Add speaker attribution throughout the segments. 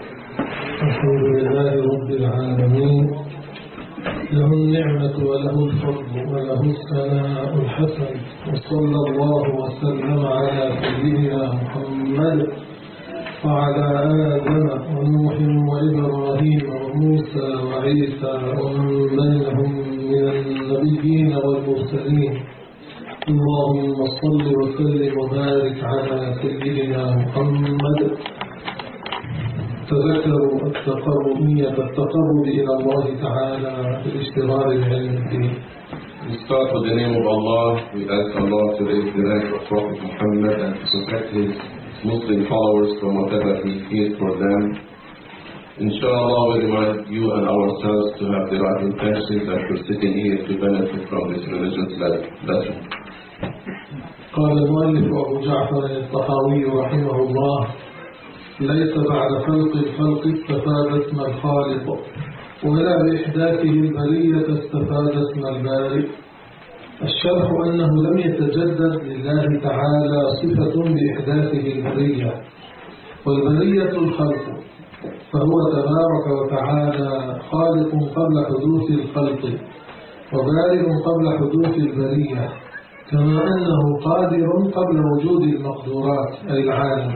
Speaker 1: الحمد لله رب العالمين، له النعمة وله الفضل وله الثناء الحسن، وصلى الله وسلم على سيدنا محمد وعلى آدم ونوح وإبراهيم وموسى وعيسى ومن بينهم من النبيين والمرسلين. اللهم صل وسلم وبارك على سيدنا محمد. تذكروا التقرب إلى الله تعالى بالاشتغال بعلم الدين.
Speaker 2: We start with the name of Allah. We ask Allah to raise the rank of Prophet Muhammad and to protect his Muslim followers from whatever he fears for them. Inshallah, we remind you and ourselves to have the right intentions that we're sitting here to benefit from this religious lesson.
Speaker 1: قال المؤلف أبو جعفر الطحاوي رحمه الله: ليس بعد خلق الخلق استفاد اسم الخالق، ولا بإحداثه البرية استفاد اسم البارئ. الشرح أنه لم يتجدد لله تعالى صفة بإحداثه البرية، والبرية الخلق، فهو تبارك وتعالى خالق قبل حدوث الخلق، وبارئ قبل حدوث البرية، كما أنه قادر قبل وجود المقدورات أي العالم.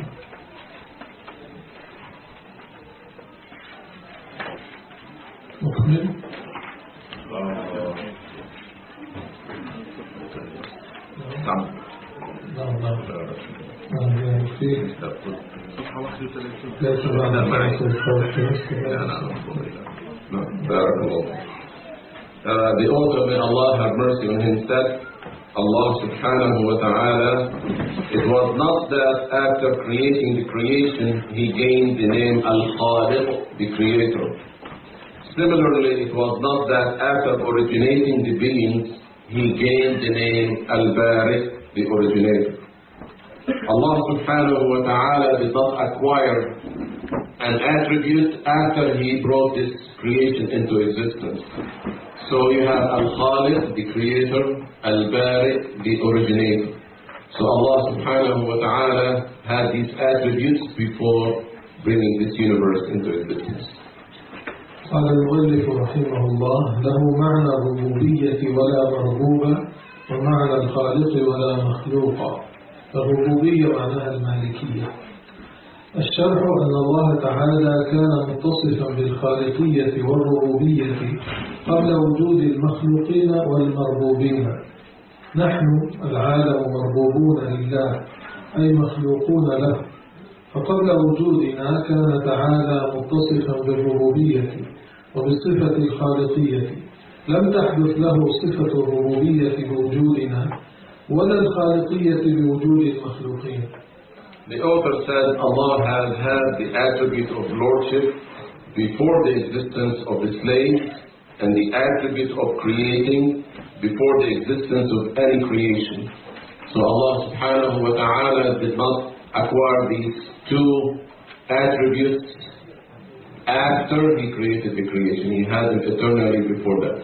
Speaker 1: مكمل؟
Speaker 2: نعم. The author, may Allah have mercy on him, said, Allah subhanahu wa ta'ala, it was not that after creating the creation he gained the name Al-Khaliq, the creator. Similarly, it was not that after originating the beings he gained the name Al-Bari, the originator. Allah subhanahu wa ta'ala did not acquire an attribute after he brought this creation into existence. So you have Al-Khaliq, the creator, Al-Bari, the originator. So Allah subhanahu wa ta'ala had these attributes before bringing this universe into existence.
Speaker 1: قال المؤلف رحمه الله: له معنى الربوبية ولا مربوبة، ومعنى الخالق ولا مخلوق. الربوبية معناها المالكية. الشرح أن الله تعالى كان متصفا بالخالقية والربوبية قبل وجود المخلوقين والمربوبين. نحن العالم مربوبون لله، أي مخلوقون له، فقبل وجودنا كان تعالى متصفا بالربوبية وبصفة الخالقية. لم تحدث له صفة الربوبية بوجودنا ولا الخالقية بوجود المخلوقين.
Speaker 2: The author said Allah has had the attribute of lordship before the existence of the slave, and the attribute of creating before the existence of any creation. So Allah subhanahu wa ta'ala did not acquire these two attributes after he created the creation. He had them eternally before that.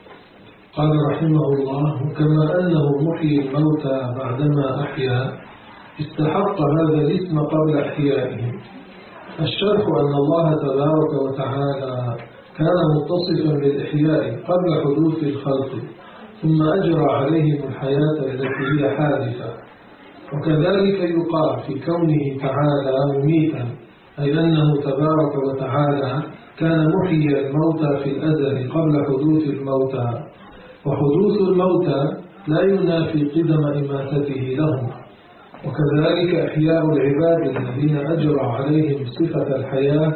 Speaker 1: قال رحمه الله: كما أنه محيي الموتى بعدما أحيا، استحق هذا الاسم قبل إحيائهم. الشرح أن الله تبارك وتعالى كان متصفا بالإحياء قبل حدوث الخلق، ثم أجرى عليهم الحياة التي هي حادثة. وكذلك يقال في كونه تعالى مميتا، أي أنه تبارك وتعالى كان محيي الموتى في الأزل قبل حدوث الموتى، وحدوث الموتى لا ينافي قدم إماتته لهم. وكذلك إحياء العباد الذين أجرى عليهم صفة الحياة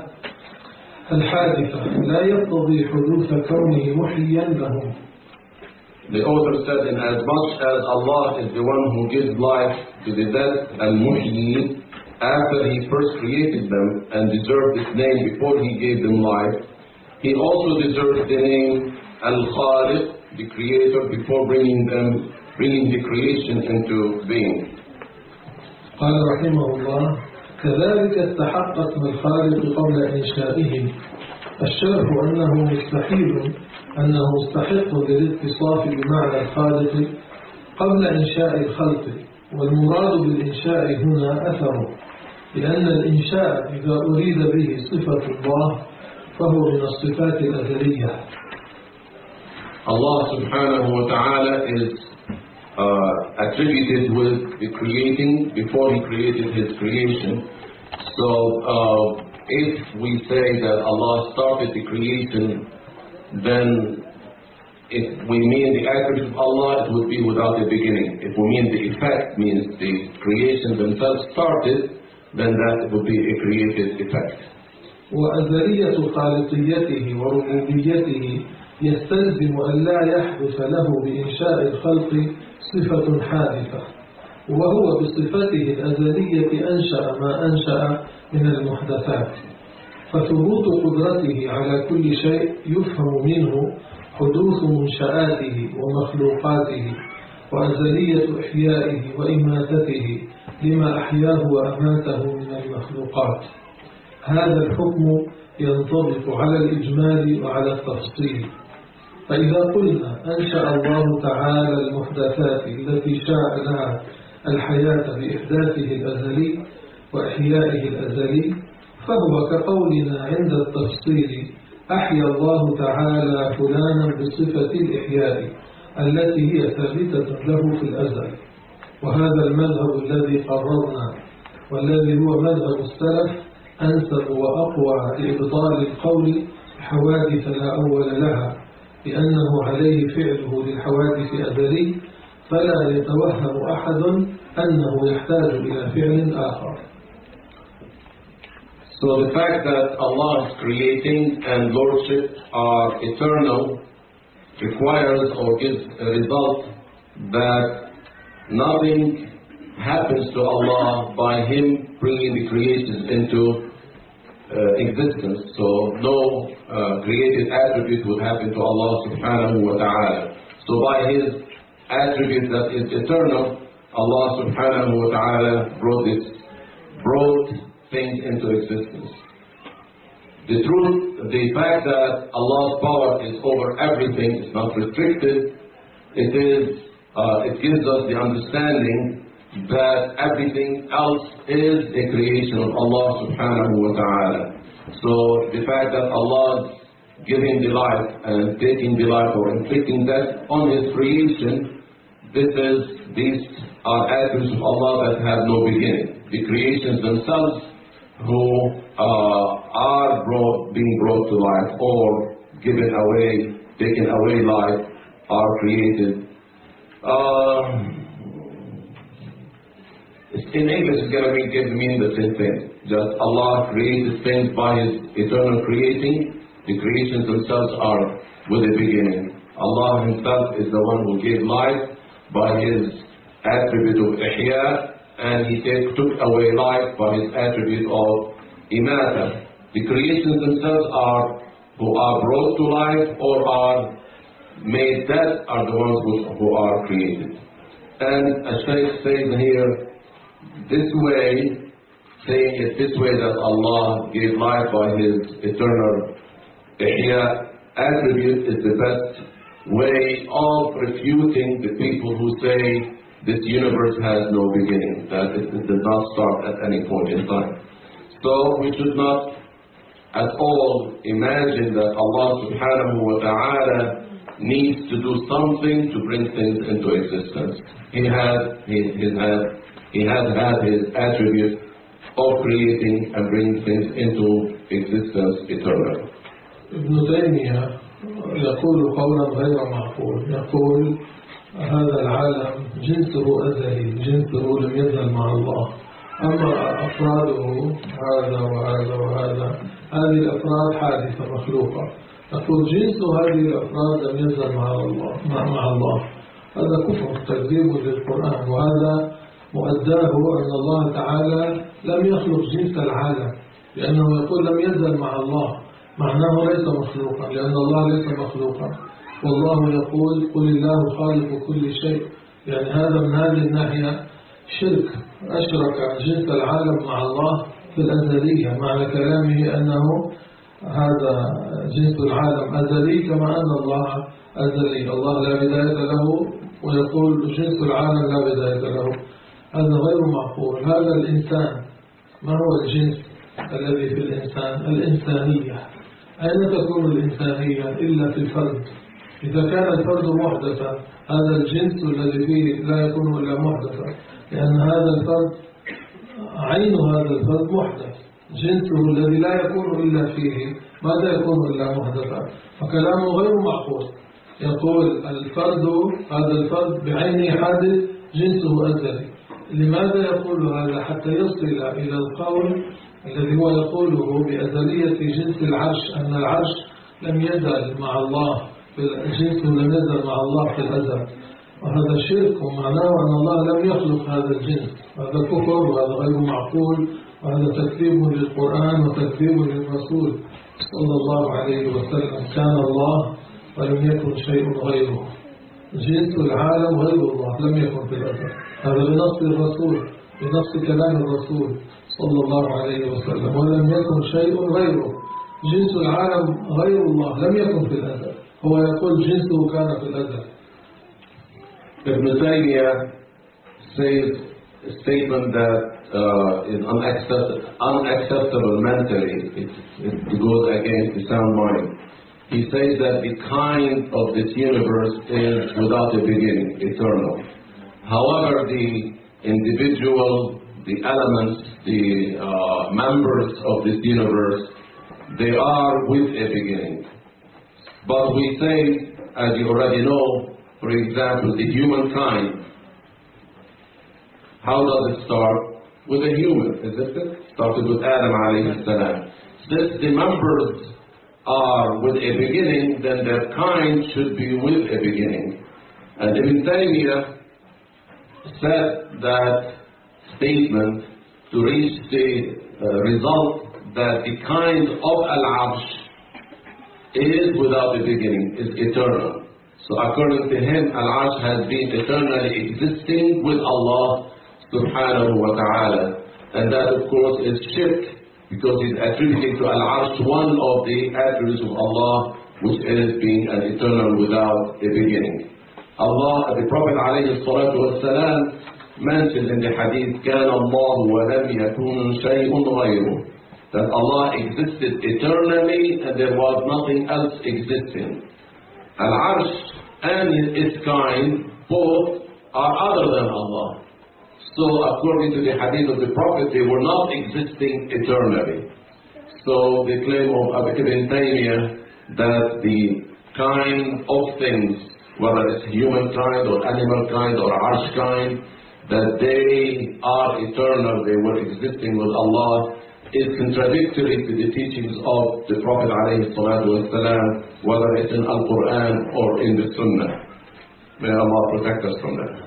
Speaker 1: الحادثة لا يقتضي حدوث كونه محيا لهم.
Speaker 2: The author said, in as much as Allah is the one who gives life to the dead and muhyi, after he first created them and deserved this name before he gave them life, he also deserves the name Al-Khaliq, the creator, before bringing the creation into being.
Speaker 1: قال رحمه الله: كذلك استحق اسم الخالق قبل إنشائهم. الشرح أنه مستحيل أنه مستحق للاتصاف بمعنى الخالق قبل إنشاء الخلق، والمراد بالإنشاء هنا أثره، لأن الإنشاء إذا أريد به صفة الله فهو من الصفات الأزلية.
Speaker 2: Allah subhanahu wa ta'ala is attributed with the creating before He created His creation. So if we say that Allah started the creation, then if we mean the attribute of Allah, it would be without a beginning. If we mean the effect, means the creation themselves started, then that would be a created effect.
Speaker 1: وأزلية خالقيته وربوبيته يستلزم أن لا يحدث له بإنشاء الخلق صفة حادثة، وهو بصفته الأزلية أنشأ ما أنشأ من المحدثات، فثبوت قدرته على كل شيء يفهم منه حدوث منشآته ومخلوقاته وأزلية إحيائه وإماتته لما أحياه وأماته من المخلوقات. هذا الحكم ينطبق على الإجمال وعلى التفصيل. فإذا قلنا أنشأ الله تعالى المحدثات التي شاء لها الحياة بإحداثه الأزلي وإحيائه الأزلي، فهو كقولنا عند التفصيل أحيا الله تعالى فلانا بصفة الإحياء التي هي ثابتة له في الأزل. وهذا المذهب الذي قررنا والذي هو مذهب السلف أنسب وأقوى لإبطال القول حوادث لا أول لها، لأنه عليه فعله للحوادث أزلي، فلا يتوهم أحد أنه يحتاج إلى فعل آخر.
Speaker 2: So the fact that Allah's creating and lordship are eternal requires or gives a result that nothing happens to Allah by Him bringing the creations into existence. So no created attribute would happen to Allah subhanahu wa ta'ala. So by His attribute that is eternal, Allah subhanahu wa ta'ala brought things into existence. The truth, the fact that Allah's power is over everything is not restricted. It gives us the understanding that everything else is a creation of Allah subhanahu wa ta'ala. So the fact that Allah is giving the life and taking the life or inflicting death on His creation, these are attributes of Allah that have no beginning. The creations themselves who are being brought to life or taken away life are created. In English, it's going to mean the same thing. Just Allah created things by His eternal creating. The creations themselves are with a beginning. Allah Himself is the one who gave life by His attribute of ihya, and He took away life by His attribute of imata. The creations themselves who are brought to life or are made dead are the ones who are created. And as Shaykh says here, saying it this way that Allah gave life by His eternal ihya attribute is the best way of refuting the people who say this universe has no beginning, that it does not start at any point in time. So we should not at all imagine that Allah subhanahu wa ta'ala needs to do something to bring things into existence. He has had His attribute of creating and bringing things into existence eternally.
Speaker 1: ابن تيمية يقول قولا غير معقول، يقول هذا العالم جنسه أزلي، جنسه لم يزل مع الله، أما أفراده هذا وهذا وهذا، هذه الأفراد حادثة مخلوقة. يقول جنس هذه الأفراد لم يزل مع الله. هذا كفر تكذيب للقرآن، وهذا مؤداه أن الله تعالى لم يخلق جنس العالم، لأنه يقول لم يزل مع الله، معناه ليس مخلوقا، لأن الله ليس مخلوقا. والله يقول قل الله خالق كل شيء، يعني هذا من هذه الناحية شرك، أشرك جنس العالم مع الله في الأزلية، معنى كلامه أنه هذا جنس العالم أزلي كما أن الله أزلي، الله لا بداية له ويقول جنس العالم لا بداية له. هذا غير معقول. هذا الإنسان ما هو الجنس الذي في الإنسان؟ الإنسانية. أين تكون الإنسانية إلا في الفرد؟ إذا كان الفرد محدثا هذا الجنس الذي فيه لا يكون إلا محدثا، لأن هذا الفرد عين هذا الفرد محدث، جنسه الذي لا يكون إلا فيه ماذا يكون إلا محدثا؟ فكلامه غير معقول. يقول الفرد هذا الفرد بعينه حادث جنسه أزلي. لماذا يقول هذا؟ حتى يصل إلى القول الذي هو يقوله بأزلية جنس العرش، أن العرش لم يزل مع الله، جنسه لم يزل مع الله في الأزل، وهذا شرك، ومعناه أن الله لم يخلق هذا الجنس. هذا كفر وهذا غير معقول، وهذا تكذيب للقرآن وتكذيب للرسول صلى الله عليه وسلم. كان الله ولم يكن شيء غيره، جنس العالم غير الله لم يكن في الأزل. هذا بنص الرسول، بنص كلام الرسول صلى الله عليه وسلم. ولم يكن شيء غيره، جنس العالم غير الله لم يكن في الأزل، هو يقول جنسه كان في الأزل.
Speaker 2: Ibn Taymiyyah says a statement that is unacceptable mentally. It goes against the sound mind. He says that the kind of this universe is without a beginning, eternal. However, the individual, the elements, the members of this universe, they are with a beginning. But we say, as you already know, for example, the humankind, how does it start? With a human, isn't it? Started with Adam alayhi salam. Since the members are with a beginning, then their kind should be with a beginning. And Ibn Taymiyyah said that statement to reach the result that the kind of Al-Arsh is without a beginning, is eternal. So according to him, Al-Arsh has been eternally existing with Allah subhanahu wa ta'ala. And that of course is shirk, because he's attributing to Al-Arsh one of the attributes of Allah, which is being an eternal without a beginning. Allah, the Prophet alayhi salatu wassalam, mentioned in the hadith, كَانَ اللَّهُ وَلَمْ يَكُنْ شَيْءٌ غَيْرُهُ, that Allah existed eternally and there was nothing else existing. Al-Arsh and its kind, both are other than Allah. So according to the hadith of the Prophet, they were not existing eternally. So the claim of Ibn Taymiyyah that the kind of things, whether it's human kind or animal kind or arsh kind, that they are eternal, they were existing with Allah, is contradictory to the teachings of the Prophet ﷺ, whether it's in Al-Quran or in the Sunnah. May Allah protect us from that.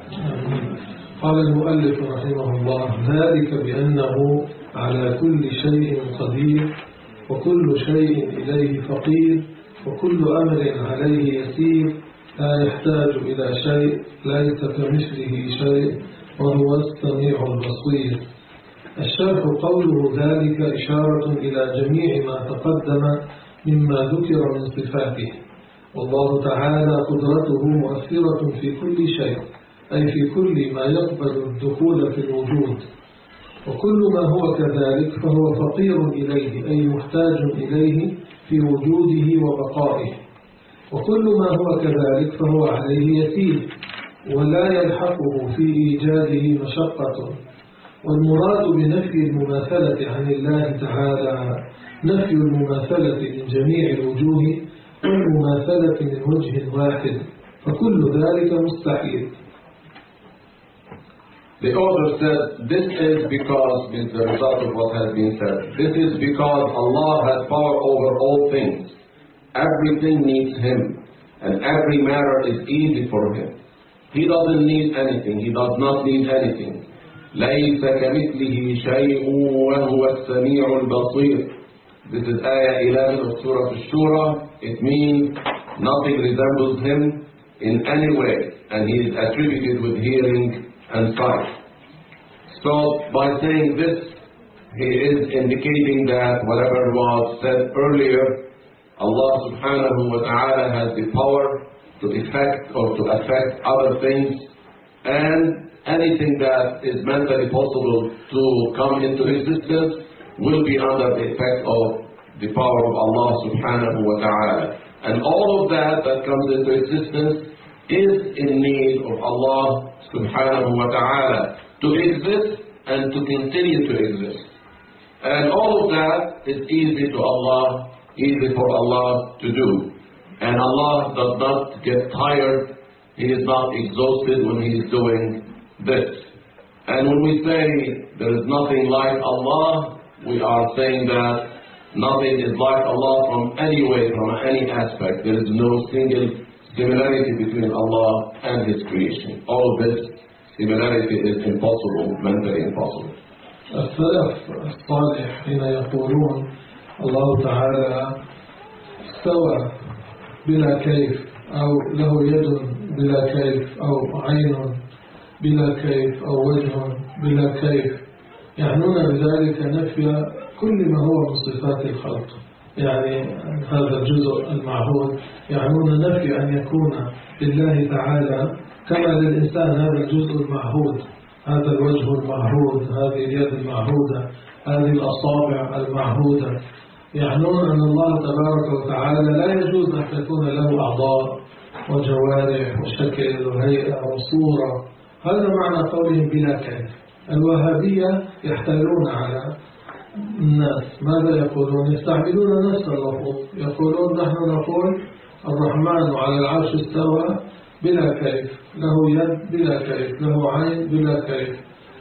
Speaker 1: قال المؤلف رحمه الله: ذلك بأنه على كل شيء قدير، وكل شيء إليه فقير، وكل أمر عليه يسير، لا يحتاج إلى شيء، ليس كمثله شيء، وهو السميع البصير. الشرح: قوله ذلك إشارة إلى جميع ما تقدم مما ذكر من صفاته. والله تعالى قدرته مؤثرة في كل شيء، أي في كل ما يقبل الدخول في الوجود. وكل ما هو كذلك فهو فقير إليه، أي محتاج إليه في وجوده وبقائه. وكل ما هو كذلك فهو عليه يسير، ولا يلحقه في إيجاده مشقة. والمراد بنفي المماثلة عن الله تعالى نفي المماثلة من جميع الوجوه، والمماثلة من وجه واحد، فكل ذلك مستحيل.
Speaker 2: The author said, this is because, is the result of what has been said. This is because Allah has power over all things. Everything needs Him, and every matter is easy for Him. He doesn't need anything. He does not need anything. لَيْسَ كَمِثْلِهِ شَيْءٌ وَهُوَ السَّمِيعُ الْبَصِيرُ. This is Ayah 11 of Surah Ash-Shura. It means nothing resembles Him in any way, and He is attributed with hearing and sight. So by saying this, he is indicating that whatever was said earlier, Allah subhanahu wa ta'ala has the power to affect other things, and anything that is mentally possible to come into existence will be under the effect of the power of Allah subhanahu wa ta'ala. And all of that comes into existence is in need of Allah subhanahu wa ta'ala to exist and to continue to exist. And all of that is easy to Allah, easy for Allah to do. And Allah does not get tired, He is not exhausted when He is doing this. And when we say there is nothing like Allah, we are saying that nothing is like Allah from any way, from any aspect. There is no single similarity between Allah and His creation. All of this similarity is impossible, mentally impossible.
Speaker 1: السلف الصالح حين يقولون الله تعالى استوى بلا كيف أو له يد بلا كيف أو عين بلا كيف أو وجه بلا كيف، يعنون بذلك نفي كل ما هو من صفات الخلق. يعني هذا الجزء المعهود يعنون نفي أن يكون لله تعالى كما للإنسان هذا الجزء المعهود، هذا الوجه المعهود، هذه اليد المعهودة، هذه الأصابع المعهودة. يعنون أن الله تبارك وتعالى لا يجوز أن تكون له أعضاء وجوارح وشكل وهيئة وصورة. هذا معنى قولهم بلا كيف. الوهابية يحتالون على الناس، ماذا يقولون؟ يستعملون نفس اللفظ، يقولون نحن نقول الرحمن على العرش استوى بلا كيف، له يد بلا كيف، له عين بلا كيف،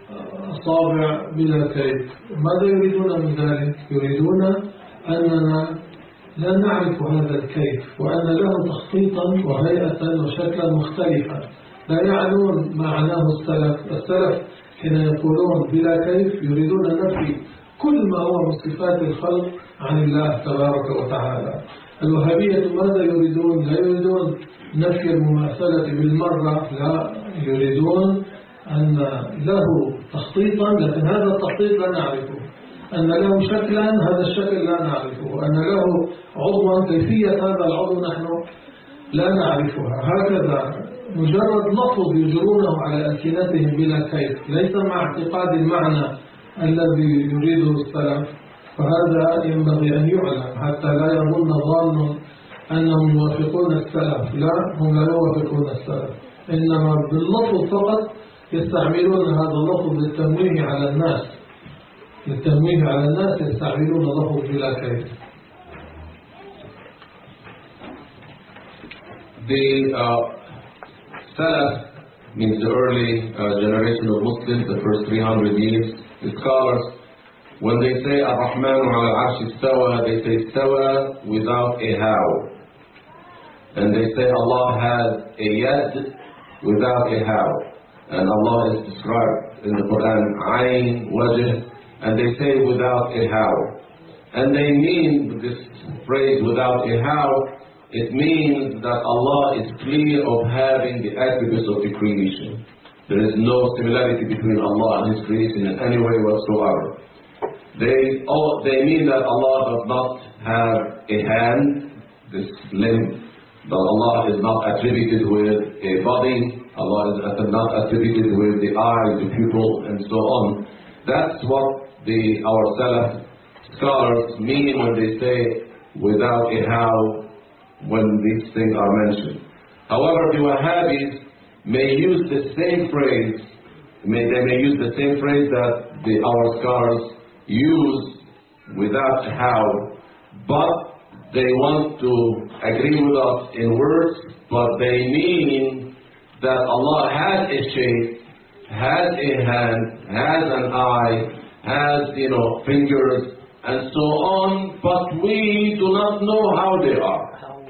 Speaker 1: أصابع بلا كيف. ماذا يريدون من ذلك؟ يريدون أننا لا نعرف هذا الكيف، وأن له تخطيطا وهيئة وشكلا مختلفا. لا يعنون ما معناه السلف حين يقولون بلا كيف يريدون نفي كل ما هو من صفات الخلق عن الله تبارك وتعالى. الوهابية ماذا يريدون؟ لا يريدون نفي المماثلة بالمرة، لا، يريدون أن له تخطيطا لكن هذا التخطيط لا نعرفه، أن له شكلا هذا الشكل لا نعرفه، أن له عضوا كيفية هذا العضو نحن لا نعرفها. هكذا مجرد لفظ يجرونه على ألسنتهم بلا كيف، ليس مع اعتقاد المعنى الذي يريده السلف. فهذا ينبغي أن يعلم حتى لا يظن ظان أنهم يوافقون السلف. لا، هم لا يوافقون السلف، إنما باللفظ فقط يستعملون هذا اللفظ للتنويه على الناس، للتنويه على الناس يستعملون لفظ بلا كيف.
Speaker 2: The Salaf means the early generation of Muslims, the first 300 years. The scholars, when they say Ar-Rahman ala al-Arsh istawa, they say istawa without a how. And they say Allah has a yad without a how. And Allah is described in the Quran, ayn, wajh, and they say without a how. And they mean this phrase without a how, it means that Allah is clear of having the attributes of the creation. There is no similarity between Allah and His creation in any way whatsoever. They mean that Allah does not have a hand, this limb, that Allah is not attributed with a body, Allah is not attributed with the eye, the pupil, and so on. That's what our Salaf scholars mean when they say without a how, when these things are mentioned. However, the Wahhabis may use the same phrase, they may use the same phrase that our scholars use without how, but they want to agree with us in words, but they mean that Allah has a shape, has a hand, has an eye, has, fingers, and so on, but we do not know how they are.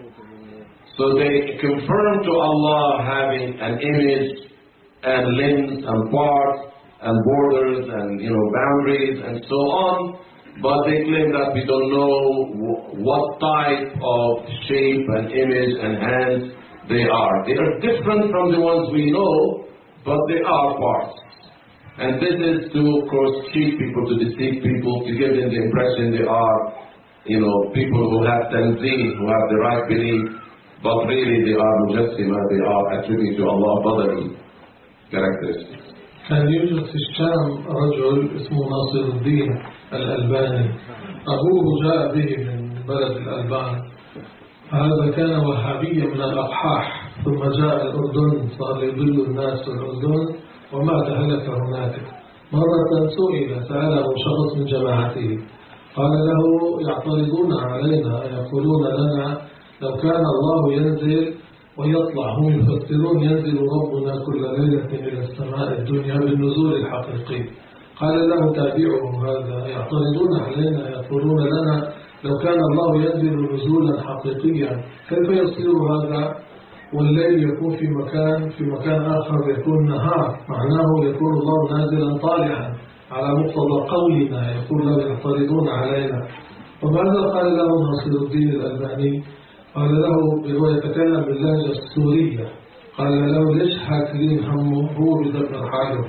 Speaker 2: So they confirm to Allah having an image and limbs and parts and borders and boundaries and so on, but they claim that we don't know what type of shape and image and hands they are. They are different from the ones we know, but they are parts. And this is to, of course, cheat people, to deceive people, to give them the impression they are, people who have tanzih, who have the right belief, but really they are mujassima, they are attributed to Allah bodily characteristics.
Speaker 1: كان يوجد في الشام رجل اسمه ناصر الدين الألباني، أبوه جاء به من بلد الألبان. هذا كان وهابيا من الأقحاح، ثم جاء الأردن صار يضل الناس في الأردن ومات هلك هناك. مرة سأله شخص من جماعته قال له: يعترضون علينا يقولون لنا لو كان الله ينزل ويطلع، هم يفسرون ينزل ربنا كل ليلة إلى السماء الدنيا بالنزول الحقيقي. قال له تابعه: هذا يعترضون علينا يقولون لنا لو كان الله ينزل نزولا حقيقيا كيف يصير هذا والليل يكون في مكان آخر يكون نهار؟ معناه يكون الله نازلا طالعا على مقتضى قولنا، يقول له يعترضون علينا. وماذا قال له ناصر الدين الألباني؟ قال له هو يتكلم باللهجة السورية، قال له: ليش حاكلين همه؟ هو بدبر حاله،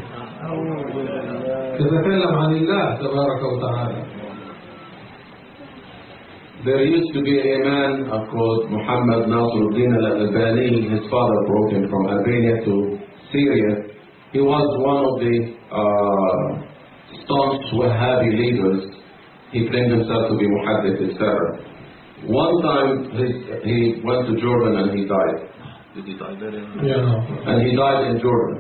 Speaker 1: يتكلم عن الله تبارك وتعالى.
Speaker 2: There used to be a man called Muhammad Nasruddin al-Albani. His father brought him from Albania to Syria. He was one of the staunch Wahhabi leaders. He claimed himself to be Muhaddith, etc. One time he went to Jordan and he died. Did he die there?
Speaker 1: Yeah.
Speaker 2: And he died in Jordan.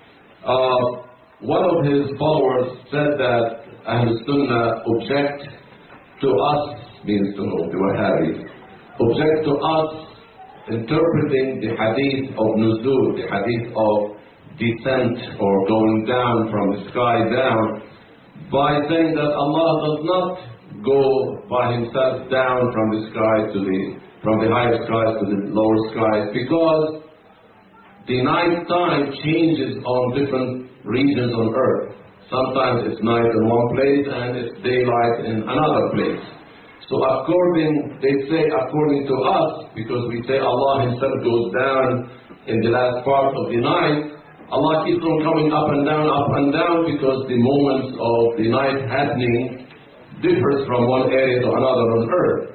Speaker 2: One of his followers said that Ahlul Sunnah object to us, means to the Wahhabis, object to us interpreting the hadith of Nuzul, the hadith of descent or going down from the sky down, by saying that Allah does not go by himself down from the sky from the higher skies to the lower skies, because the night time changes on different regions on earth. Sometimes it's night in one place and it's daylight in another place. So they say according to us, because we say Allah himself goes down in the last part of the night, Allah keeps on coming up and down because the moments of the night happening differs from one area to another on earth.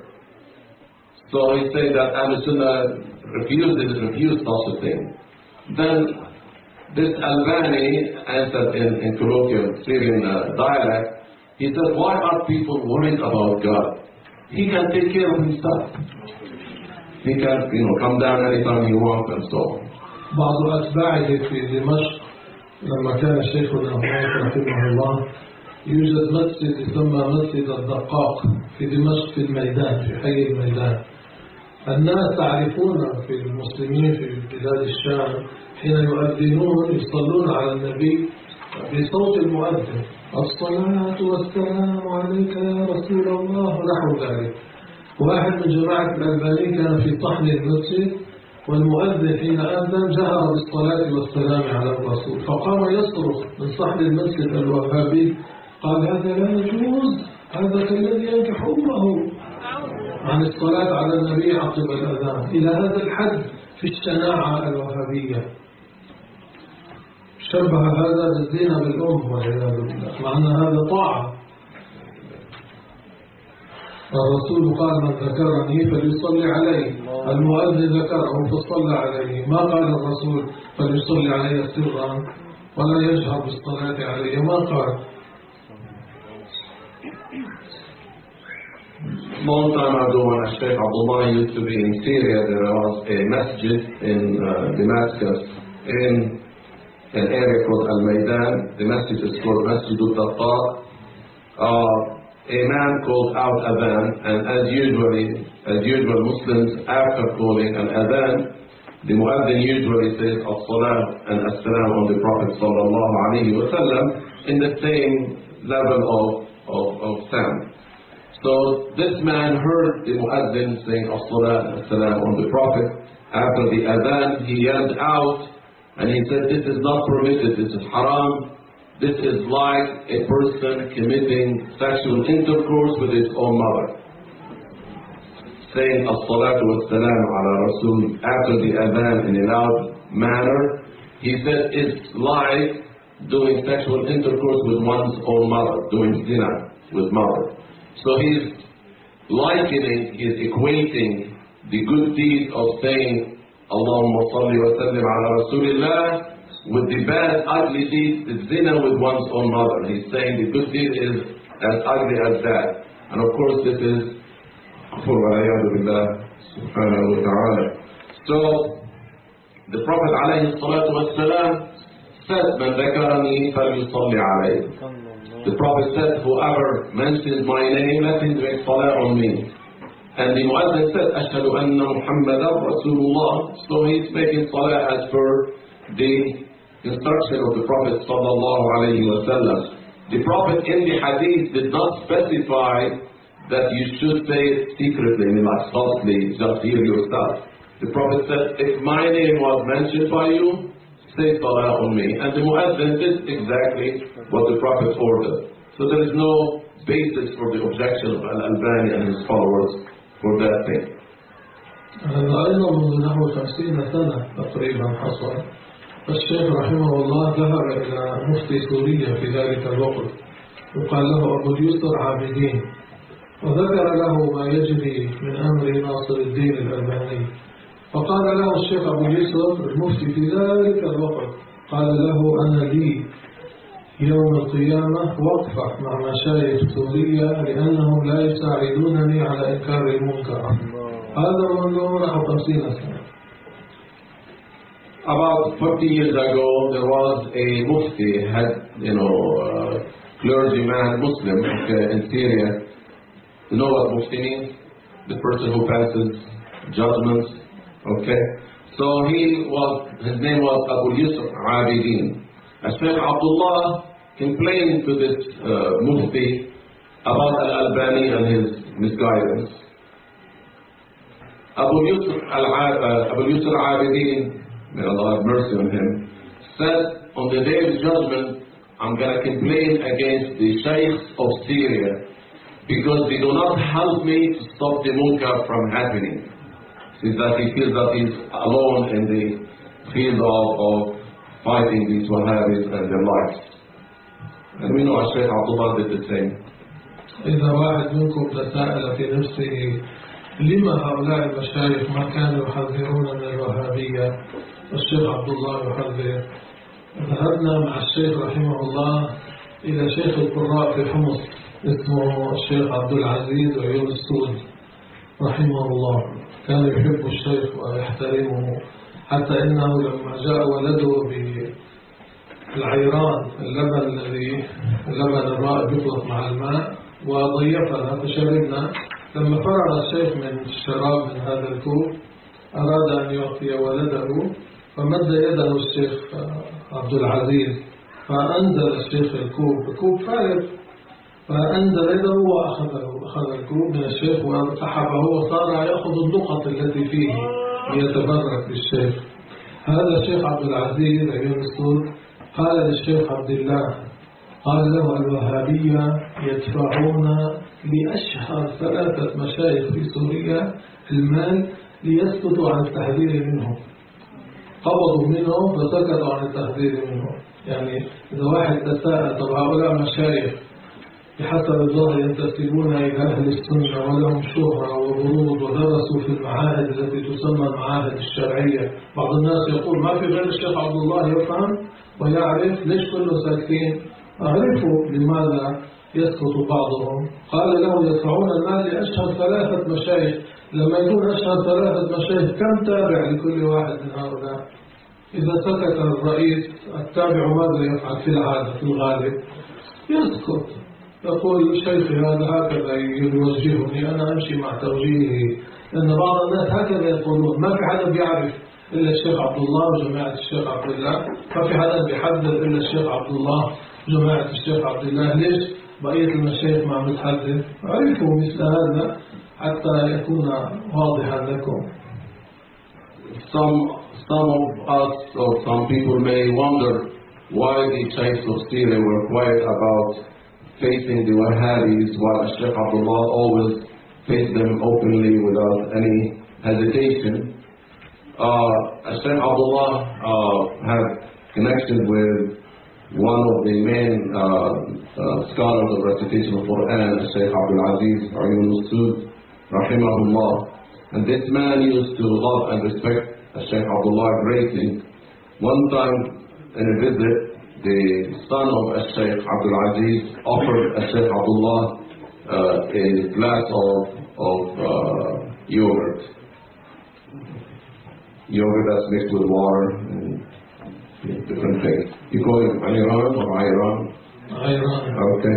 Speaker 2: So he said that Ahlul Sunnah refused such a thing. Then this Albani answered in colloquial Syrian dialect. He said, why are people worried about God? He can take care of himself. He can, come down anytime he wants and so on.
Speaker 1: بعض أتباعه في دمشق لما كان شيخنا هناك رحمه الله يوجد مسجد يسمى مسجد الدقاق في دمشق في الميدان، في حي الميدان. الناس تعرفون في المسلمين في بلاد الشام حين يؤذنون يصلون على النبي بصوت المؤذن: الصلاة والسلام عليك يا رسول الله، ونحو ذلك. واحد من جماعة الألباني كان في صحن المسجد والمؤذن حين أذن جهر بالصلاة والسلام على الرسول، فقام يصرخ من صحن المسجد الوهابي، قال: هذا لا يجوز، هذا كالذي ينكح أمه، عن الصلاة على النبي عقب الأذان. إلى هذا الحد في الشناعة الوهابية. شبه هذا بالزنا بالأم والعياذ بالله، مع أن هذا طاعة. الرسول قال: من ذكرني فليصلي عليه، المؤذن ذكره فصلى عليه. ما قال الرسول فليصلي عليه سرا ولا يجهر بالصلاة عليه، ما قال.
Speaker 2: Long time ago when Sheikh Abdullah used to be in Syria, there was a masjid in Damascus in an area called Al-Maidan. The masjid is called Masjid al-Taqqa. A man called out Adhan, and as usual Muslims, after calling an Adhan, the Muaddin usually says As-Salam and As-Salam on the Prophet sallallahu alayhi wa sallam in the same level of sound. So this man heard the Muaddin saying As-Salam and As-Salam on the Prophet. After the Adhan, he yelled out and he said, this is not permitted, this is haram. This is like a person committing sexual intercourse with his own mother. Saying As-Salatu was-Salam ala Rasul after the Adhan in a loud manner, he said it's like doing sexual intercourse with one's own mother, doing zina with mother. So he's equating the good deed of saying Allahumma salli wa sallim ala Rasulillah with the bad, ugly deed, the zina with one's own mother. He's saying the good deed is as ugly as that. And of course this is subhanahu wa ta'ala. So the Prophet alayhi salatu wassalam said, "Man dhakarani falyusalli alayhi." The Prophet said, whoever mentions my name, let him make salah on me. And the Muazzin said, "Ashhadu anna Muhammadan Rasulullah." So he's making salah as per the instruction of the Prophet sallallahu alayhi wa sallam. The Prophet in the hadith did not specify that you should say it secretly, like softly, just hear yourself. The Prophet said, if my name was mentioned by you, say salah on me. And the Muazzin did exactly what the Prophet ordered. So there is no basis for the objection of Al-Albani and his followers for that thing.
Speaker 1: هذا أيضا منذ نحو 50 سنة تقريبا حصل. الشيخ رحمه الله ذهب إلى مفتي سوريا في ذلك الوقت وقال له أبو يسر عابدين، وذكر له ما يجري من أمر ناصر الدين الألباني. فقال له الشيخ أبو يسر المفتي في ذلك الوقت، قال له أنا لي يوم القيامة وقفة مع مشايخ سوريا لأنهم لا يساعدونني على إنكار المنكر. هذا منذ نحو 50 سنة.
Speaker 2: About 50 years ago, there was a mufti, clergyman, Muslim in Syria. You know what mufti means? The person who passes judgments. Okay. So his name was Abu Yusuf Abidin. Sheikh Abdullah complained to this mufti about Al-Albani and his misguidance. Abu Yusuf Abidin, may Allah have mercy on him, said, on the day of judgment, I'm going to complain against the sheikhs of Syria because they do not help me to stop the munkar from happening. Since that he feels that he's alone in the field of fighting these Wahhabis and their lives. And we know Sheikh Abdullah did the same.
Speaker 1: إذا واحد منكم تساءل في نفسه لما هؤلاء المشايخ ما كانوا يحذرون من الوهابية، الشيخ عبد الله يحذر. ذهبنا مع الشيخ رحمه الله إلى شيخ القراء في حمص اسمه الشيخ عبد العزيز عيون السود رحمه الله. كان يحب الشيخ ويحترمه، حتى إنه لما جاء ولده بالعيران اللبن الرائب يطلق مع الماء وضيفنا فشربنا. لما فرغ الشيخ من الشراب من هذا الكوب أراد أن يعطي ولده، فمد يده الشيخ عبد العزيز فأنزل الشيخ الكوب فارغ، فأنزل يده وأخذ الكوب من الشيخ وسحبه وصار يأخذ النقط التي فيه ليتبرك بالشيخ. هذا الشيخ عبد العزيز عيون السود قال للشيخ عبد الله، قال له الوهابية يدفعون لأشهر 3 مشايخ في سوريا المال ليسكتوا عن التحذير منهم. قبضوا منهم فسكتوا عن التحذير منهم. يعني إذا واحد تساءل طب هؤلاء مشايخ بحسب الظاهر ينتسبون إلى أهل السنة ولهم شهرة وبرود ودرسوا في المعاهد التي تسمى المعاهد الشرعية. بعض الناس يقول ما في غير الشيخ عبد الله يفهم ويعرف، ليش كله ساكتين؟ أعرفوا لماذا يسكت بعضهم. قال له يدفعون المال لأشهر 3 مشايخ. لما يكون أشهر 3 مشايخ كم تابع لكل واحد من هؤلاء؟ إذا سكت الرئيس التابع ماذا يفعل في العادة في الغالب؟ يسكت، يقول شيخي هذا هكذا يوجهني أنا أمشي مع توجيهه. لأن بعض الناس هكذا يقولون، ما في حدا بيعرف إلا الشيخ عبد الله وجماعة الشيخ عبد الله، ما في حدا بيحدث إلا الشيخ عبد الله وجماعة الشيخ عبد الله. ليش بقية المشايخ ما بتحدث؟ عرفوا مثل هذا حتى يكون واضحا لكم.
Speaker 2: Some of us or some people may wonder why the sheikhs of Syria were quiet about facing the Wahhabis while Sheikh Abdullah always faced them openly without any hesitation. Sheikh Abdullah had connection with one of the main scholars of recitation of Quran, Sheikh Abdul Aziz Ayun al-Sud, rahimahullah. And this man used to love and respect Sheikh Abdullah greatly. One time in a visit, the son of Sheikh Abdul Aziz offered Sheikh Abdullah a glass of yogurt. Yogurt that's mixed with water and different things. You call it ayran or ayran?
Speaker 1: Ayran.
Speaker 2: Okay.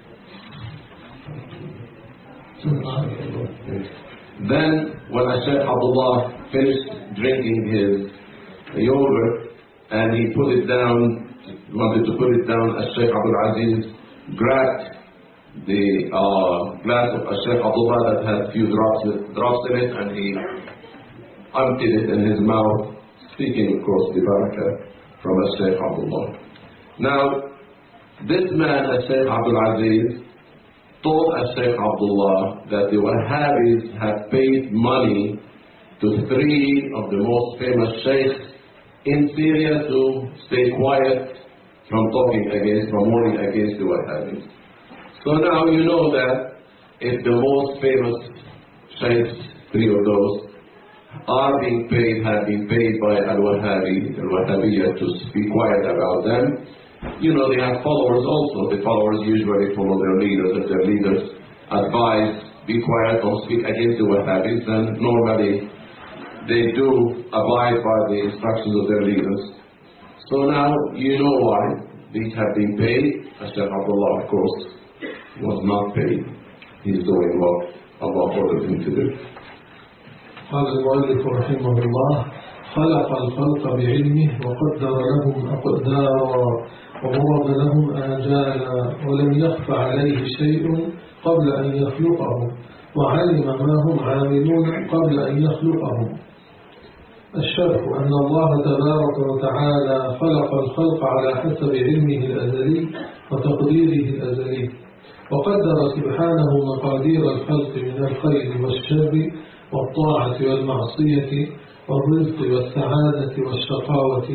Speaker 2: Then, when Sheikh Abdullah finished drinking his yogurt and he put it down, wanted to put it down, Sheikh Abdul Aziz grabbed the glass of Sheikh Abdullah that had a few drops in it, and he emptied it in his mouth, speaking, of course, the barakah from Sheikh Abdullah. Now, this man, Sheikh Abdul Aziz, told Sheikh Abdullah that the Wahhabis have paid money to 3 of the most famous sheikhs in Syria to stay quiet from warning against the Wahhabis. So now you know that if the most famous sheikhs, 3 of those, have been paid by Al-Wahhabiyya to be quiet about them, you know, they have followers also. The followers usually follow their leaders. If their leaders advise, be quiet, don't speak against the Wahhabis, then normally they do abide by the instructions of their leaders. So now you know why these have been paid. Sheikh Abdullah, of course, was not paid. He's doing what Allah ordered him to do.
Speaker 1: قال المؤلف رحمه الله: خلق الخلق بعلمه وقدر لهم أقدارا وضرب لهم آجالا ولم يخف عليه شيء قبل أن يخلقهم وعلم ما هم عاملون قبل أن يخلقهم. الشرح أن الله تبارك وتعالى خلق الخلق على حسب علمه الأزلي وتقديره الأزلي، وقدر سبحانه مقادير الخلق من الخير والشر والطاعة والمعصية والرزق والسعادة والشقاوة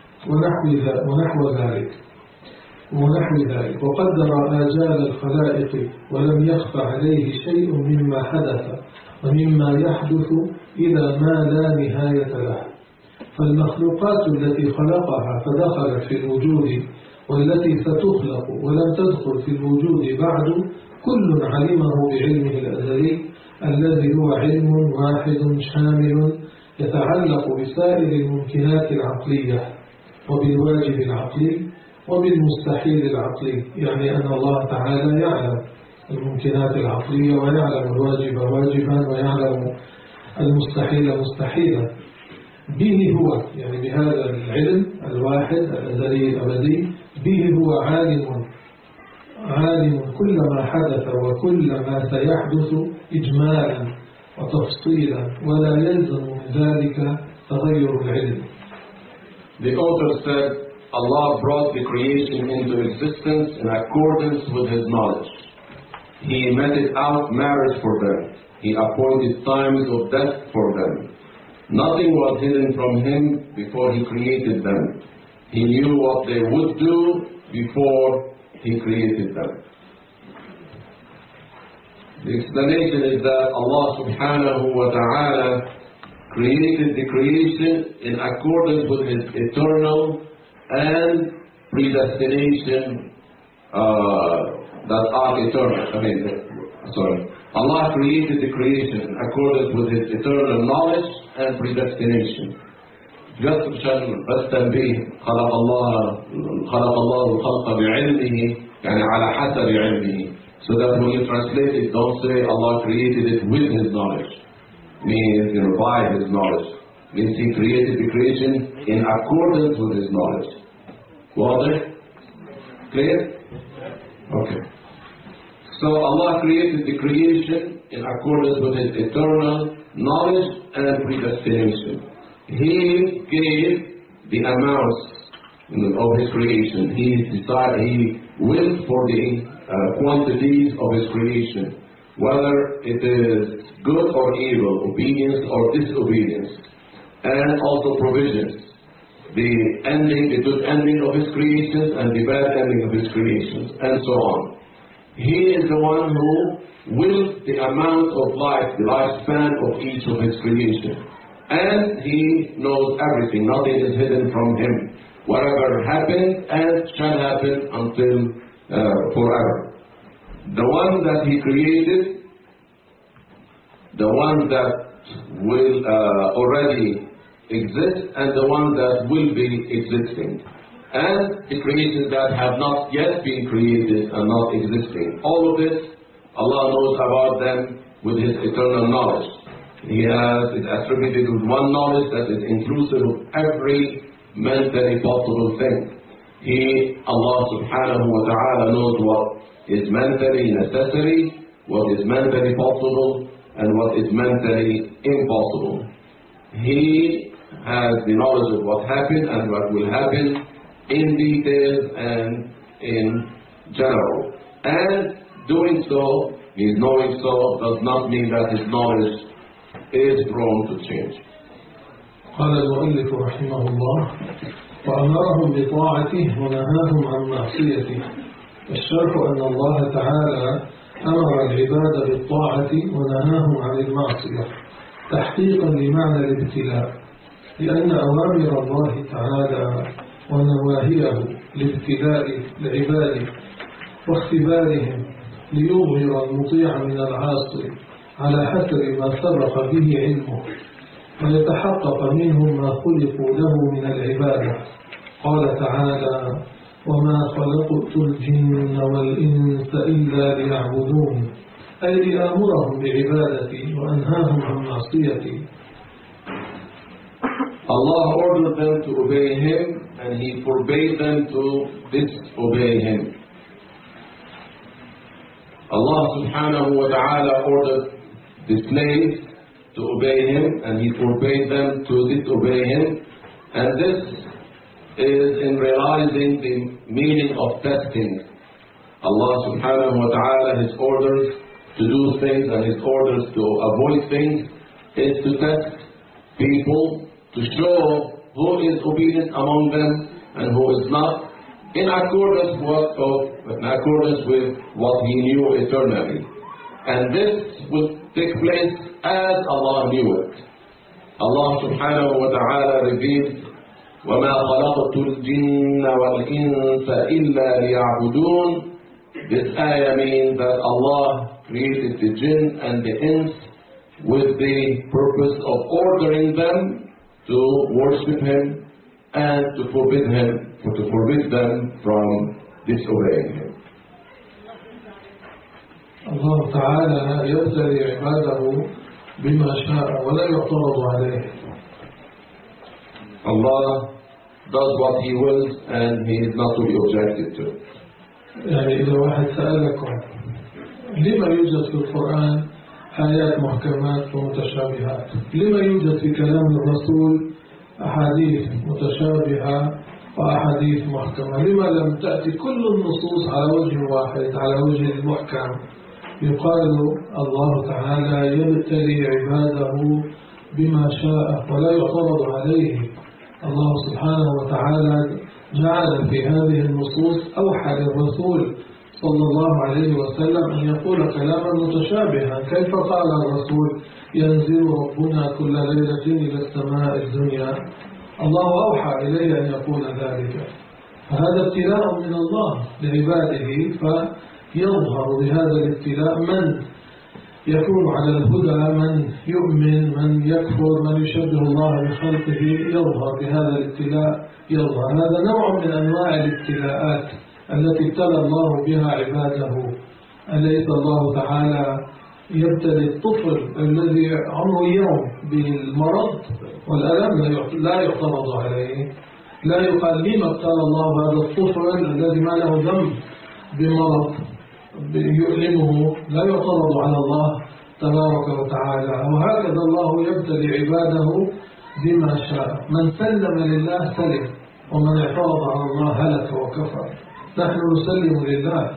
Speaker 1: ونحو ذلك، وقدر آجال الخلائق ولم يخف عليه شيء مما حدث ومما يحدث إلى ما لا نهاية له. فالمخلوقات التي خلقها فدخلت في الوجود والتي ستخلق ولم تدخل في الوجود بعد كل علمه بعلمه الأزلي الذي هو علم واحد شامل يتعلق بسائر الممكنات العقلية وبالواجب العقلي وبالمستحيل العقلي، يعني أن الله تعالى يعلم الممكنات العقلية ويعلم الواجب واجبا ويعلم المستحيل مستحيلا. به هو، يعني بهذا العلم الواحد الأزلي الأبدي، به هو عالم كل ما حدث وكل ما سيحدث إجمالا وتفصيلا ولا يلزم من ذلك تغير العلم.
Speaker 2: The author said, Allah brought the creation into existence in accordance with His knowledge. He meted out marriage for them. He appointed times of death for them. Nothing was hidden from Him before He created them. He knew what they would do before He created them. The explanation is that Allah subhanahu wa ta'ala created the creation in accordance with His eternal and predestination that are eternal. Allah created the creation in accordance with His eternal knowledge and predestination. Just بس تنبيه خلق الله الخلق بعلمه يعني على حسب علمه. So that when you translate it, don't say Allah created it with His knowledge. Means, by His knowledge. Means He created the creation in accordance with His knowledge. Water? Clear? Okay. So Allah created the creation in accordance with His eternal knowledge and predestination. He gave the amounts of His creation. He willed for the quantities of His creation, whether it is good or evil, obedience or disobedience, and also provisions. The good ending of His creations and the bad ending of His creations, and so on. He is the one who wills the amount of life, the lifespan of each of His creation. And He knows everything. Nothing is hidden from Him. whatever happened and shall happen until forever. The one that He created, the one that will already exist, and the one that will be existing, and the creations that have not yet been created and not existing. All of this, Allah knows about them with His eternal knowledge. He is attributed with one knowledge that is inclusive of every mentally possible thing. Allah subhanahu wa ta'ala knows what is mentally necessary, what is mentally possible, and what is mentally impossible. He has the knowledge of what happened and what will happen in detail and in general. And doing so, His knowing so, does not mean that His knowledge is prone to change.
Speaker 1: قال المؤلف رحمه الله: وأمرهم بطاعته ونهاهم عن معصيته. الشرح أن الله تعالى أمر العباد بالطاعة ونهاهم عن المعصية تحقيقا لمعنى الابتلاء، لأن أوامر الله تعالى ونواهيه لابتلاء العباد واختبارهم ليظهر المطيع من العاصي على حسب ما سبق به علمه ويتحقق منهم ما خلقوا له من العبادة. قال تعالى: وما خلقت الجن والإنس إلا ليعبدون، أي لآمرهم بعبادتي وأنهاهم عن معصيتي.
Speaker 2: Allah ordered them to obey Him, and He forbade them to disobey Him. Allah subhanahu wa ta'ala ordered the slaves to obey Him, and He forbade them to disobey Him. And this is in realizing the meaning of testing. Allah subhanahu wa ta'ala, His orders to do things and His orders to avoid things is to test people, to show who is obedient among them and who is not, in accordance with what He knew eternally. And this will take place as Allah knew it. Allah subhanahu wa ta'ala reveals, وَمَا خَلَقْتُ الْجِنَّ وَالْإِنسَ إِلَّا لِيَعْبُدُونَ. This ayah means that Allah created the jinn and the ins with the purpose of ordering them to worship Him and to forbid them from disobeying Him.
Speaker 1: Allah Ta'ala يبتلي عباده بما شاء ولا يعترض عليه.
Speaker 2: Allah does what He wills and He is not to be objected to.
Speaker 1: يعني إذا واحد سألكم لما يوجد في القرآن آيات محكمات ومتشابهات؟ لما يوجد في كلام الرسول أحاديث متشابهة وأحاديث محكمة؟ لما لم تأتي كل النصوص على وجه واحد على وجه المحكم؟ يقال الله تعالى يبتلي عباده بما شاء ولا يعترض عليه. الله سبحانه وتعالى جعل في هذه النصوص أوحى للرسول صلى الله عليه وسلم أن يقول كلاما متشابها. كيف قال الرسول ينزل ربنا كل ليلة إلى السماء الدنيا؟ الله أوحى إليه أن يقول ذلك. فهذا ابتلاء من الله لعباده، فيظهر بهذا الابتلاء من يكون على الهدى، من يؤمن، من يكفر، من يشبه الله بخلقه، يظهر بهذا الابتلاء. يظهر هذا نوع من أنواع الابتلاءات التي ابتلى الله بها عباده. أليس الله تعالى يبتلي الطفل الذي عمره يوم بالمرض والألم لا يعترض عليه؟ لا يقال لما ابتلى الله هذا الطفل الذي ما له ذنب بمرض يؤلمه، لا يعترض على الله تبارك وتعالى. وهكذا الله يبتلي عباده بما شاء. من سلم لله سلم، ومن اعترض على الله هلك وكفر. نحن نسلم لله.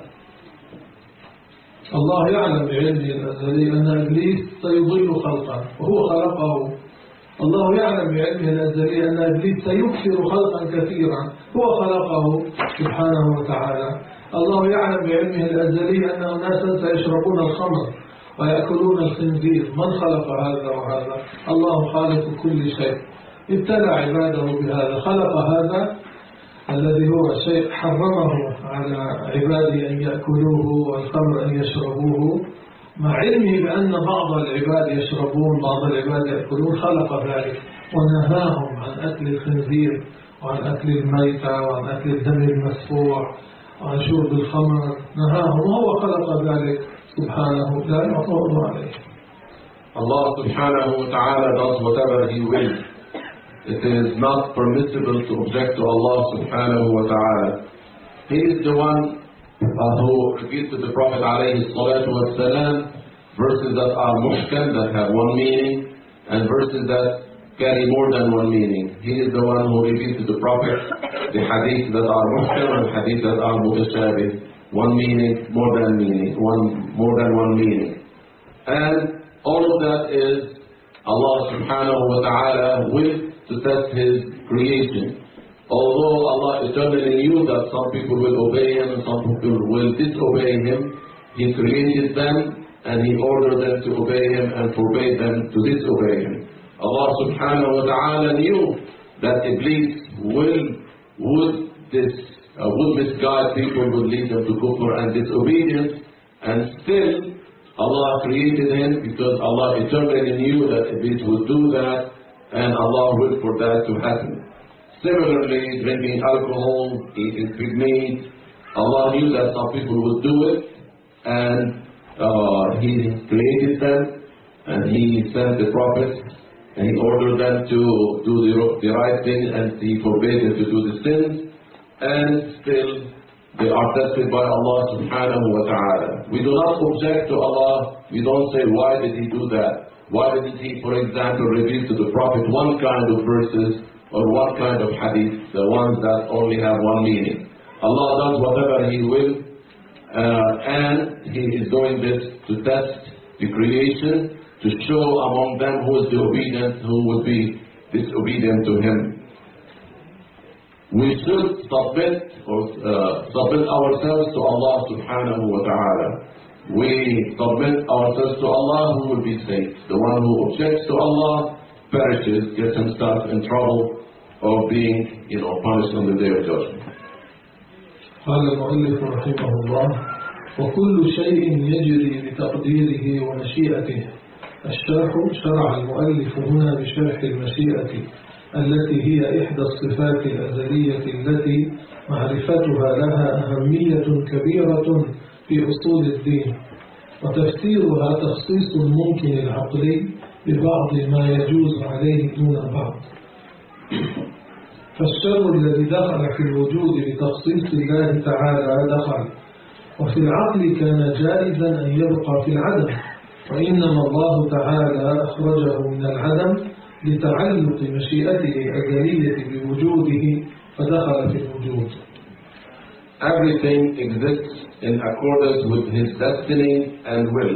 Speaker 1: الله يعلم بعلمه الأزلي أن إبليس سيضل خلقه وهو خلقه. الله يعلم بعلمه الأزلي أن إبليس سيكثر خلقا كثيرا هو خلقه سبحانه وتعالى. الله يعلم بعلمه الأزلي أن أناسا سيشربون الخمر ويأكلون الخنزير. من خلق هذا وهذا؟ الله خالق كل شيء. ابتلى عباده بهذا، خلق هذا الذي هو شيء حرمه على عباده أن يأكلوه والخمر أن يشربوه، مع علمه بأن بعض العباد يشربون بعض العباد يأكلون، خلق ذلك ونهاهم عن أكل الخنزير وعن أكل الميتة وعن أكل الدم المسفوح وعن شرب الخمر، نهاهم وهو خلق ذلك سبحانه لا يعترض عليه.
Speaker 2: Allah subhanahu wa ta'ala does whatever He wills. It is not permissible to object to Allah subhanahu wa ta'ala. He is the one who revealed to the Prophet alayhi salatu wa salam verses that are muhkam, that have one meaning, and verses that carry more than one meaning. He is the one who revealed to the Prophet the hadith that are muhkam and hadith that are mutashabih. One meaning, more than one meaning. And all of that is Allah subhanahu wa ta'ala will to test His creation. Although Allah eternally knew that some people will obey Him and some people will disobey Him, He created them and He ordered them to obey Him and forbade them to disobey Him. Allah subhanahu wa ta'ala knew that Iblis would misguide people, would lead them to kufr and disobedience, and still Allah created him because Allah eternally knew that Iblis would do that, and Allah willed for that to happen. Similarly, drinking alcohol, eating pig meat, Allah knew that some people would do it, and He created them, and He sent the prophets, and He ordered them to do the right thing, and He forbade them to do the sins, and still they are tested by Allah subhanahu wa ta'ala. We do not object to Allah. We don't say, why did He do that? Why didn't He, for example, reveal to the Prophet one kind of verses or one kind of hadith, the ones that only have one meaning? Allah does whatever He will, and He is doing this to test the creation, to show among them who is the obedient, who will be disobedient to Him. We should submit ourselves to Allah subhanahu wa ta'ala. We submit ourselves to Allah, who will be saved. The one who objects to Allah perishes, gets himself in trouble of being, punished on the day of judgment.
Speaker 1: قال المؤلف رحمه الله: وكل شيء يجري بتقديره ومشيئته. الشرح: شرع المؤلف هنا بشرح المشيئة التي هي إحدى الصفات الأزلية التي معرفتها لها أهمية كبيرة في أصول الدين، وتفسيرها تخصيص الممكن العقلي ببعض ما يجوز عليه دون بعض. فالشر الذي دخل في الوجود بتخصيص الله تعالى دخل، وفي العقل كان جائزا أن يبقى في العدم، وإنما الله تعالى أخرجه من العدم لتعلق مشيئته الأزلية بوجوده فدخل في الوجود.
Speaker 2: Everything exists in accordance with His destiny and will.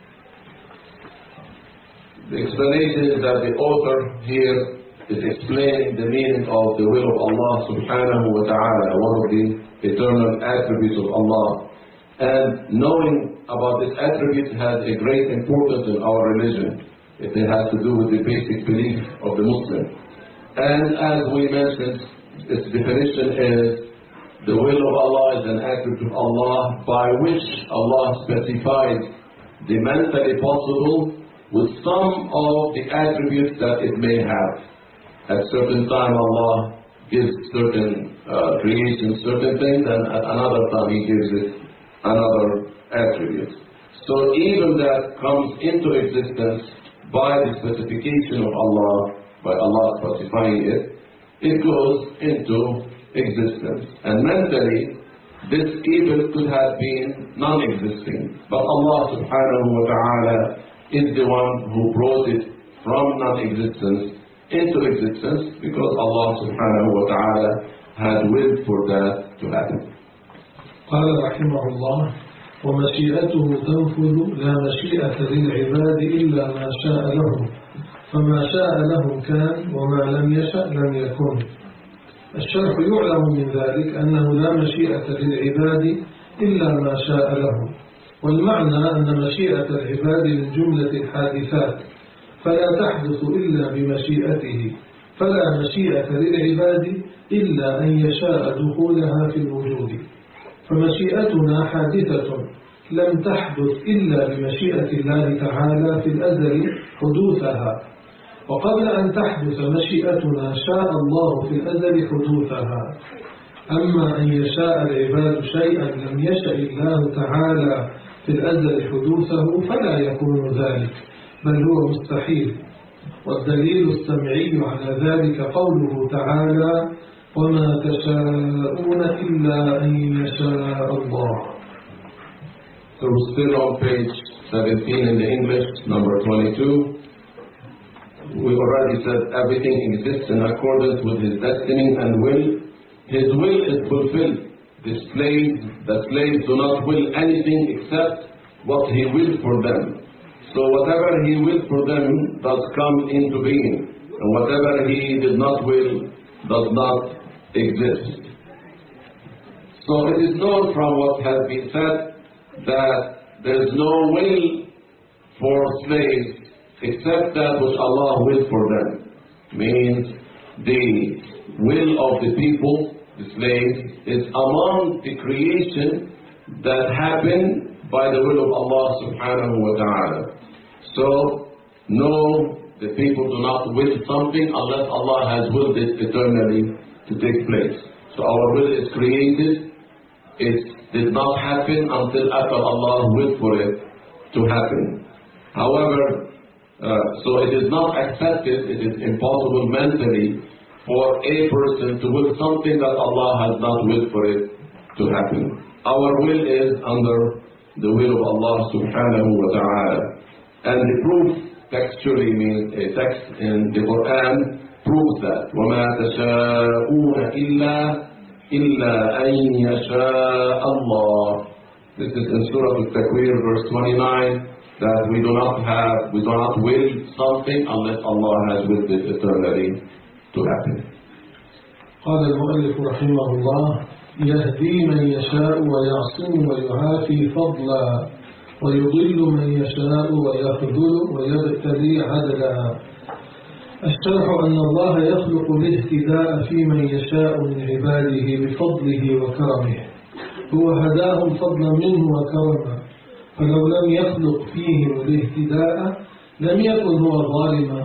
Speaker 2: The explanation is that the author here is explaining the meaning of the will of Allah subhanahu wa ta'ala, one of the eternal attributes of Allah. And knowing about this attribute has a great importance in our religion. It has to do with the basic belief of the Muslim. And as we mentioned, its definition is the will of Allah is an attribute of Allah by which Allah specifies the mentally possible with some of the attributes that it may have. At certain time Allah gives certain creations, certain things, and at another time He gives it another attribute. So even that comes into existence by the specification of Allah, by Allah specifying it, it goes into existence. And mentally, this evil could have been non-existing. But Allah subhanahu wa ta'ala is the one who brought it from non-existence into existence, because Allah subhanahu wa ta'ala had willed for that to happen.
Speaker 1: قال رحمه الله: ومشيئته تنفذ لا مشيئة للعباد إلا ما شاء لهم، فما شاء لهم كان وما لم يشأ لم يكن. الشرح: يعلم من ذلك أنه لا مشيئة للعباد إلا ما شاء لهم، والمعنى أن مشيئة العباد من جملة الحادثات فلا تحدث إلا بمشيئته، فلا مشيئة للعباد إلا أن يشاء دخولها في الوجود، فمشيئتنا حادثة لم تحدث إلا بمشيئة الله تعالى في الأزل حدوثها، وقبل أن تحدث مشيئتنا شاء الله في الأزل حدوثها. أما أن يشاء العباد شيئا لم يشأ الله تعالى في الأزل حدوثه فلا يكون ذلك، بل هو مستحيل. والدليل السمعي على ذلك قوله تعالى: وما تشاءون إلا أن يشاء الله.
Speaker 2: So we're still on page 17 in the English, number 22. We already said everything exists in accordance with His destiny and will. His will is fulfilled. The slaves do not will anything except what He willed for them. So whatever He willed for them does come into being, and whatever He did not will does not exist. So it is known from what has been said that there is no will for slaves except that which Allah willed for them. Means the will of the people, the slaves, is among the creation that happened by the will of Allah subhanahu wa ta'ala. So, no, the people do not will something unless Allah has willed it eternally to take place. So our will is created. It did not happen until after Allah willed for it to happen. However, so it is not accepted, it is impossible mentally for a person to will something that Allah has not willed for it to happen. Our will is under the will of Allah subhanahu wa ta'ala. And the proof textually means a text in the Quran proves that. وَمَا تَشَاءُونَ إِلَّا أَن يَشَاءَ اللَّهُ. This is in Surah Al-Takwir, verse 29, that we do not will something unless Allah has willed it eternally to happen.
Speaker 1: قال المؤلف رحمه الله: يهدي من يشاء ويعصم ويعافي فضلا ويضل من يشاء ويخذل ويبتلي عدلا. الشرح أن الله يخلق الاهتداء في من يشاء من عباده بفضله وكرمه، هو هداهم فضلا منه وكرما، فلو لم يخلق فيهم الاهتداء لم يكن هو ظالما،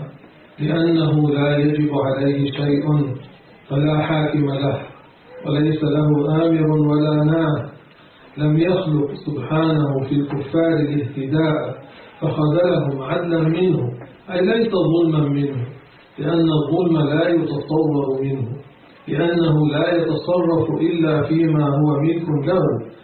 Speaker 1: لأنه لا يجب عليه شيء فلا حاكم له وليس له آمر ولا ناه. لم يخلق سبحانه في الكفار الاهتداء فخذلهم عدلا منه، أي ليس ظلما منه، لأن الظلم لا يتصور منه، لأنه لا يتصرف إلا فيما هو ملك له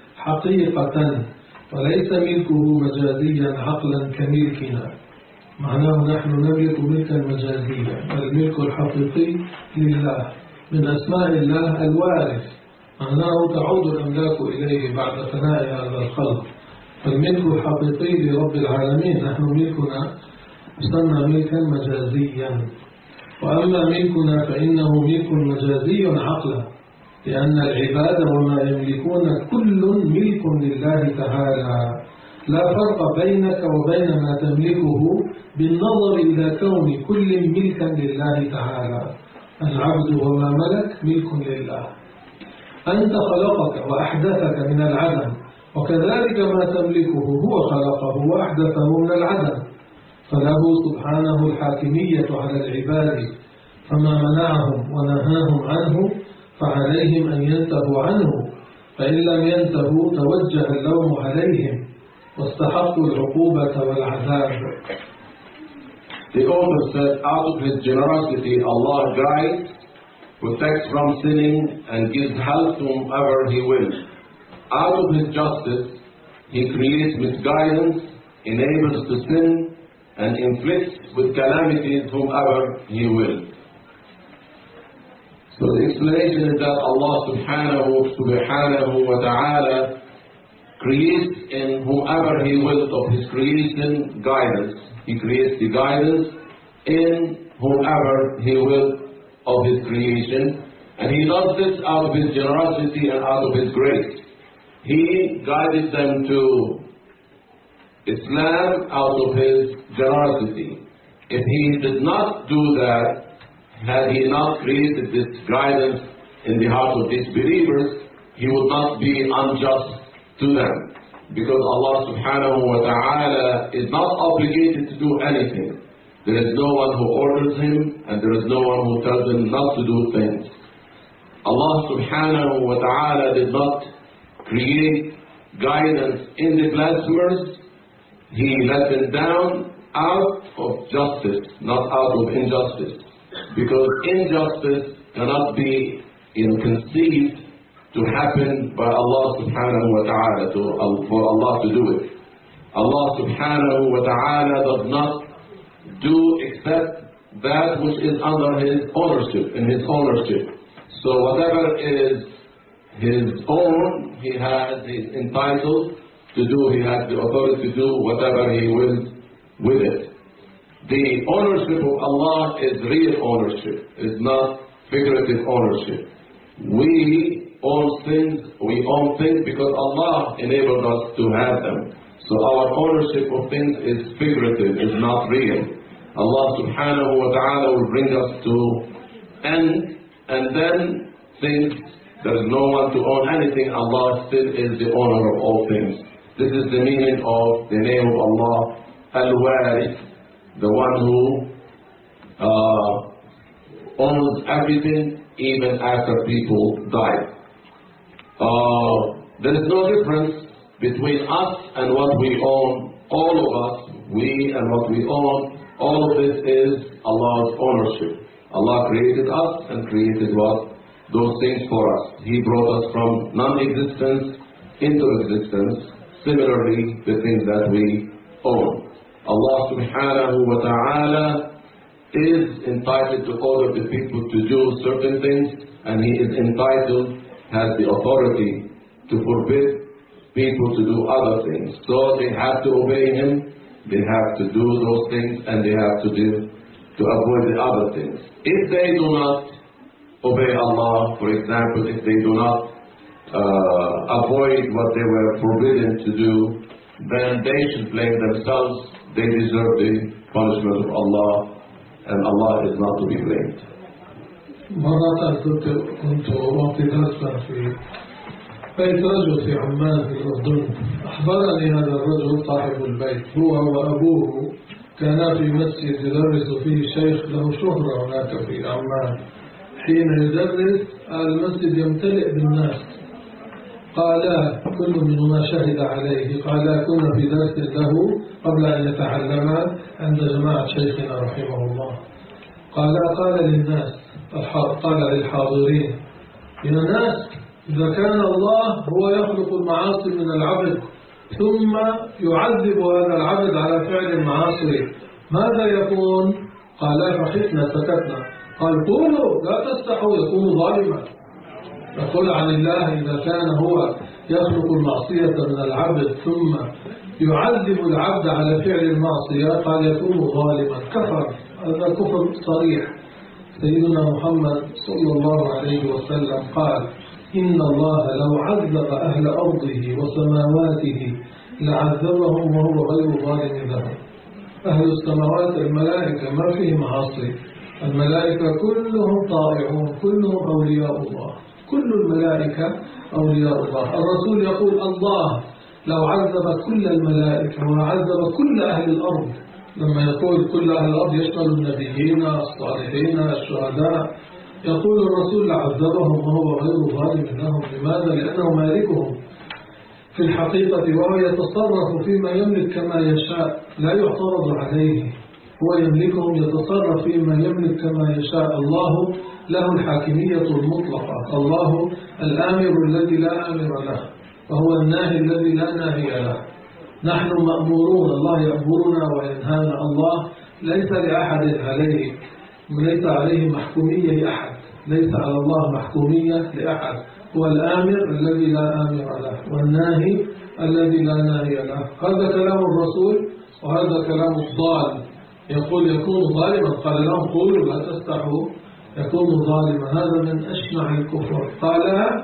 Speaker 1: حقيقة، وليس ملكه مجازيا عقلا كملكنا. معناه نحن نملك ملكا مجازيا، والملك الحقيقي لله، من أسماء الله الوارث، معناه تعود الأملاك إليه بعد فناء هذا الخلق. فالملك الحقيقي لرب العالمين، نحن ملكنا يسمى ملكا مجازيا. وأما ملكنا فإنه ملك مجازي عقلا، لأن العباد وما يملكون كل ملك لله تعالى، لا فرق بينك وبين ما تملكه بالنظر إلى كون كل ملكا لله تعالى. العبد وما ملك ملك لله. أنت خلقك وأحدثك من العدم، وكذلك ما تملكه هو خلقه وأحدثه من العدم، فله سبحانه الحاكمية على العباد، فما منعهم ونهاهم عنه فعليهم أن ينتهوا عنه، فإن لم ينتهوا توجه اللوم عليهم واستحقوا العقوبة والعذاب.
Speaker 2: The author said, out of His generosity, Allah guides, protects from sinning, and gives health to whomever He wills. Out of His justice, He creates misguidance, enables to sin, and inflicts with calamities whomever He wills. So the explanation is that Allah subhanahu wa ta'ala creates in whomever He wills of His creation guidance. He creates the guidance in whomever He wills of His creation, and He does this out of His generosity and out of His grace. He guided them to Islam out of His generosity. If He did not do that, had He not created this guidance in the heart of these believers, He would not be unjust to them. Because Allah subhanahu wa ta'ala is not obligated to do anything. There is no one who orders Him, and there is no one who tells Him not to do things. Allah subhanahu wa ta'ala did not create guidance in the blasphemers. He let them down out of justice, not out of injustice. Because injustice cannot be conceived to happen by Allah subhanahu wa ta'ala, for Allah to do it. Allah subhanahu wa ta'ala does not do except that which is under His ownership, in His ownership. So whatever is His own, He's entitled to do, He has the authority to do whatever He wills with it. The ownership of Allah is real ownership, it's not figurative ownership. We own things because Allah enabled us to have them. So our ownership of things is figurative, is not real. Allah subhanahu wa ta'ala will bring us to end, and then since there is no one to own anything, Allah still is the owner of all things. This is the meaning of the name of Allah, Al-Warith, the one who owns everything even after people die. There is no difference between us and what we own. All of us, we and what we own, all of this is Allah's ownership. Allah created us and created what? Those things for us. He brought us from non-existence into existence. Similarly, the things that we own. Allah subhanahu wa ta'ala is entitled to order the people to do certain things, and He is entitled, has the authority to forbid people to do other things. So they have to obey Him, they have to do those things, and they have to avoid the other things. If they do not obey Allah, for example, if they do not avoid what they were forbidden to do, then they should blame themselves. They deserve the punishment of Allah, and Allah is not to be blamed.
Speaker 1: مرة كنت أعطي درسا في بيت رجل في عمان في الأردن. أخبرني هذا الرجل صاحب البيت، هو وأبوه كانا في مسجد يدرس فيه شيخ له شهرة هناك في عمان. حين يدرس المسجد يمتلئ بالناس. قال كل منهما شهد عليه، قال كنا في درس له قبل أن يتعلم عند جماعة شيخنا رحمه الله. قال للناس، قال للحاضرين: يا ناس، إذا كان الله هو يخلق المعاصي من العبد ثم يعذب هذا العبد على فعل المعاصي، ماذا يكون؟ قال فخفنا سكتنا. قال قولوا لا تستحوا، يكون ظالما. يقول عن الله: إذا كان هو يخلق المعصية من العبد ثم يعذب العبد على فعل المعصية، قال يكون ظالما، كفر. هذا كفر صريح. سيدنا محمد صلى الله عليه وسلم قال: إن الله لو عذب أهل أرضه وسماواته لعذبهم وهو غير ظالم لهم. أهل السماوات الملائكة ما فيه معاصي، الملائكة كلهم طائعون، كلهم أولياء الله، كل الملائكة أولياء الله. الرسول يقول: الله لو عذب كل الملائكة وعذب كل أهل الأرض. لما يقول كل أهل الأرض يشمل النبيين الصالحين الشهداء، يقول الرسول: لعذبهم وهو غير ظالم لهم. لماذا؟ لأنه مالكهم في الحقيقة، وهو يتصرف فيما يملك كما يشاء، لا يعترض عليه. هو يملكهم، يتصرف فيما يملك كما يشاء. الله له الحاكمية المطلقة، الله الآمر الذي لا آمر له، وهو الناهي الذي لا ناهي له. نحن مأمورون، الله يأمرنا وينهانا. الله ليس لأحد عليه، ليس عليه محكومية لأحد، ليس على الله محكومية لأحد. هو الآمر الذي لا آمر له، والناهي الذي لا ناهي له. هذا كلام الرسول، وهذا كلام الضال. يقول يكون ظالما، قال لهم: قولوا لا تستحوا، يكون ظالما. هذا من أشنع الكفر. قال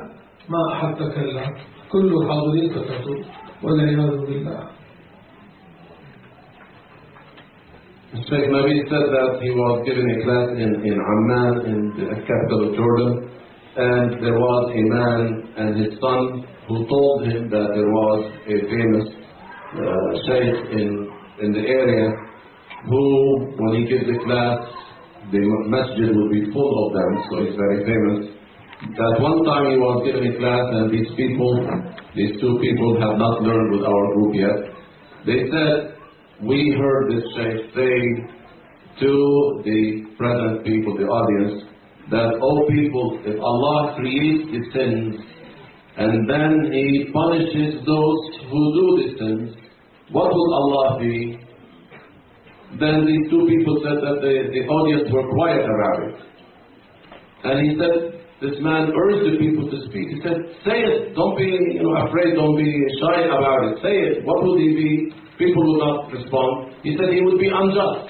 Speaker 1: ما أحد تكلم، كل الحاضرين سكتوا، والعياذ بالله.
Speaker 2: Sheikh Nabi said that he was giving a class in Amman, in the capital of Jordan, and there was a man and his son who told him that there was a famous sheikh in the area who, when he gives a class, the masjid would be full of them, so he's very famous. That one time he was giving a class and these two people have not learned with our group yet. They said, we heard this sheikh say to the present people, the audience, that, oh people, if Allah creates the sins and then He punishes those who do the sins, what will Allah be? Then these two people said that the audience were quiet around it. And he said, this man urged the people to speak. He said, say it, don't be afraid, don't be shy about it, say it. What would he be? People would not respond. He said he would be unjust.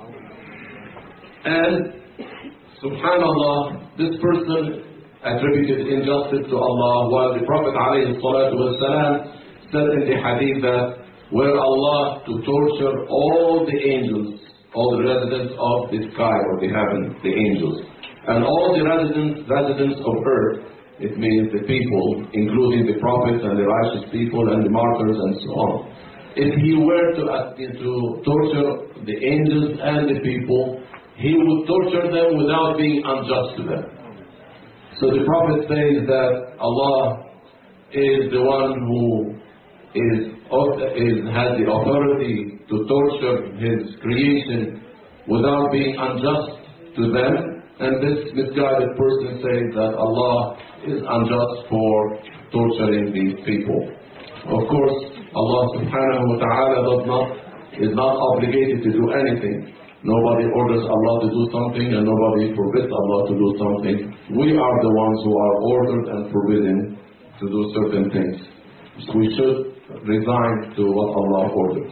Speaker 2: And subhanallah, this person attributed injustice to Allah, while the Prophet ﷺ said in the hadith that were Allah to torture all the angels, all the residents of the sky or the heaven, the angels, and all the residents of earth, it means the people, including the prophets and the righteous people and the martyrs and so on. If he were to torture the angels and the people, he would torture them without being unjust to them. So the Prophet says that Allah is the one who has the authority to torture His creation without being unjust to them. And this misguided person says that Allah is unjust for torturing these people. Of course, Allah subhanahu wa ta'ala is not obligated to do anything. Nobody orders Allah to do something and nobody forbids Allah to do something. We are the ones who are ordered and forbidden to do certain things. So we should resign to what Allah ordered.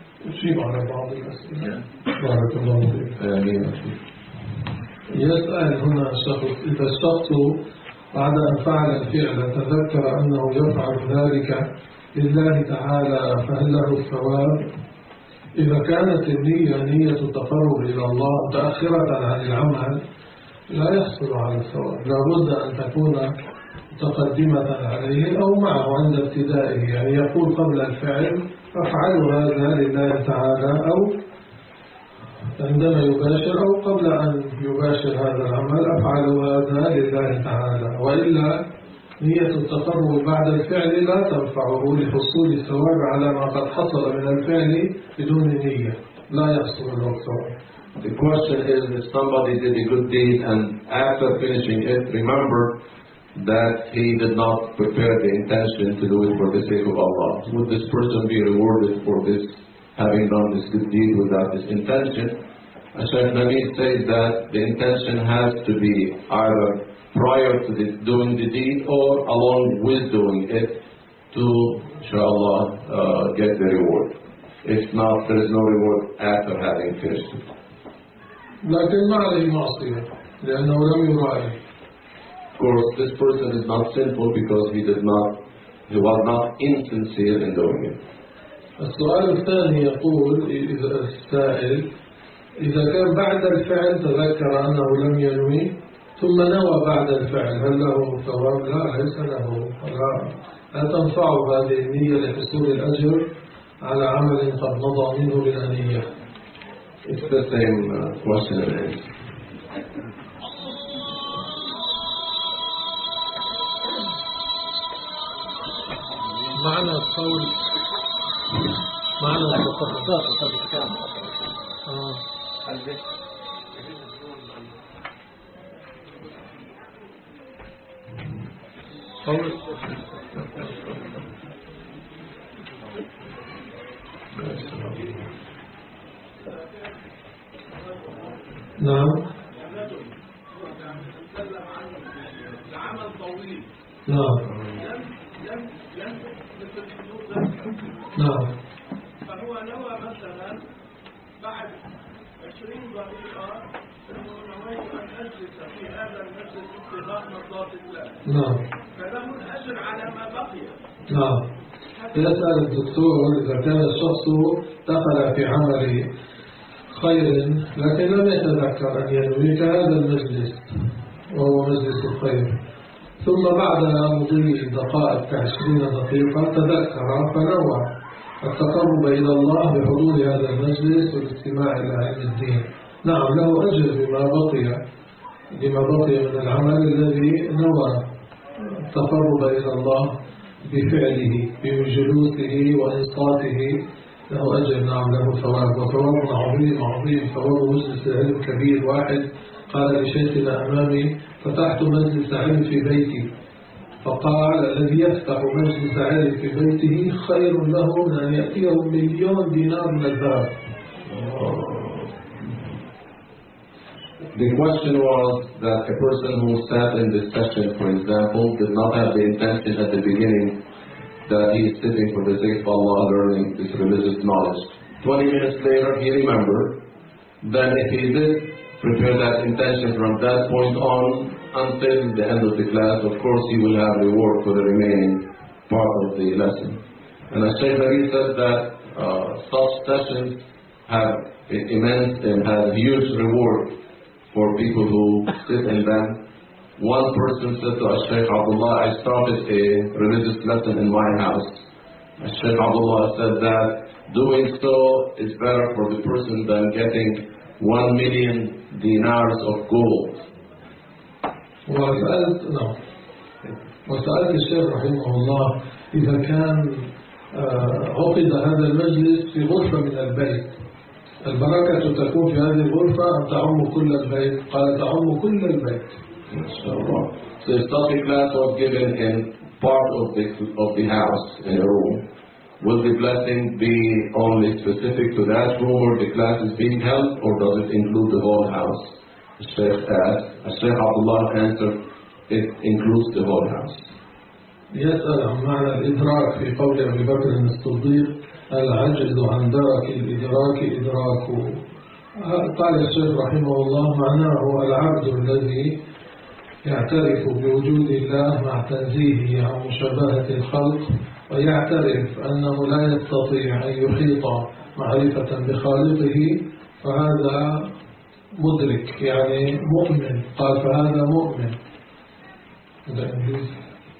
Speaker 1: بارك الله فيك. يسأل هنا الشخص إذا الشخص بعد أن فعل الفعل تذكر أنه يفعل ذلك لله تعالى فهل له الثواب؟ إذا كانت النية نية التقرب إلى الله متأخرة عن العمل لا يحصل على الثواب، لابد أن تكون متقدمة عليه أو معه عند ابتدائه، يعني يقول قبل الفعل أفعل هذا لله تعالى، أو عندما يباشر أو قبل أن يباشر هذا العمل أفعل هذا لله تعالى، وإلا نية التقرب بعد الفعل لا تنفعه لحصول الثواب على ما قد حصل من الفعل بدون نية، لا يحصل له الثواب.
Speaker 2: The question is, if somebody did a good deed and after finishing it remember that he did not prepare the intention to do it for the sake of Allah, would this person be rewarded for this, having done this good deed without this intention? Shaykh Nabi says that the intention has to be either prior to doing the deed or along with doing it to, inshallah, get the reward. If not, there is no reward after having finished it.
Speaker 1: لكن ما عليه معصية لأنه لم يراعي.
Speaker 2: Of course, this person is not sinful because he was not insincere in doing it.
Speaker 1: السؤال الثاني يقول السائل إذا كان بعد الفعل تذكر أنه لم ينوي ثم نوى بعد الفعل هل له ثواب؟ لا، ليس له، لا تنفعه هذه النية لحصول الأجر على عمل قد مضى منه بلا نية.
Speaker 2: It's the same question and answer.
Speaker 1: معنى القول معنى نعم نعم نعم
Speaker 3: فهو نوى مثلا بعد 20 دقيقة أنه نويت أن أجلس في هذا المسجد ابتغاء مرضات الله.
Speaker 1: نعم.
Speaker 3: فله الأجر على ما بقي.
Speaker 1: نعم. يسأل الدكتور إذا كان الشخص دخل في عمل خير، لكن لم يتذكر أن ينوي كهذا المجلس وهو مجلس الخير. ثم بعد مضي دقائق ك20 دقيقة تذكر فنوى التقرب إلى الله بحضور هذا المجلس والاستماع إلى علم الدين. نعم، له أجر بما بقي من العمل الذي نوى التقرب إلى الله بفعله بجلوسه وإنصاته، له أجر. نعم، له ثواب، وثواب عظيم عظيم. ثواب مجلس العلم كبير. واحد قال لشيخنا أمامي: فتحت مجلس علم في بيتي، فقال: الذي يفتح مجلس علم في بيته خير له من أن يأتيه 1,000,000 دينار من الذهب.
Speaker 2: The question was that a person who sat in this session, for example, did not have the intention at the beginning that he is sitting for the sake of Allah learning this religious knowledge. 20 minutes later he remembered. Then if he did prepare that intention from that point on until the end of the class, of course he will have reward for the remaining part of the lesson. And as Shaykh Nabi said that such sessions have immense and have huge reward for people who sit in them. One person said to Shaykh Abdullah, I started a religious lesson in my house. Shaykh Abdullah said that doing so is better for the person than getting 1,000,000 dinars of gold.
Speaker 1: وسألت الشيخ رحمه الله إذا كان عقد هذا المجلس في غرفة من البيت، البركة تكون في هذه الغرفة أم تعم كل البيت؟ قال: تعم كل البيت.
Speaker 2: So if such a class was given in part of the house, in a room, will the blessing be only specific to that room where the class is being held, or does it include the whole house? The Shaykh asked. Shaykh Abdullah answered, it includes the whole house.
Speaker 1: يسأل عن معنى الإدراك في قول أبي بكر الصديق: العجز عن درك الإدراك إدراكه. قال الشيخ رحمه الله: معناه العبد الذي يعترف بوجود الله مع تنزيهه عن مشابهة الخلق، ويعترف أنه لا يستطيع أن يحيط معرفة بخالقه، فهذا مدرك، يعني مؤمن. قال: فهذا مؤمن. هذا إنجليزي.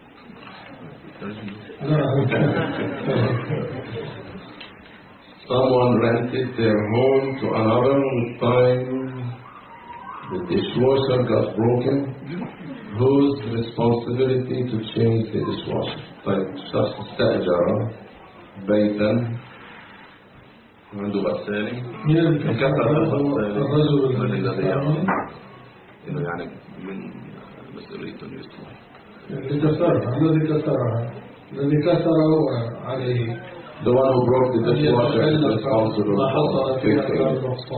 Speaker 2: Someone rented their home to another with time. The dishwasher got broken. Whose responsibility to change the dishwasher? طيب شخص استأجر بيتا عنده غسالة انكسر الغسالة الذي يعمل يعني من مسؤوليته يصلح.
Speaker 1: الذي كسره عليه.
Speaker 2: The one who broke the dishwasher is responsible for fixing it.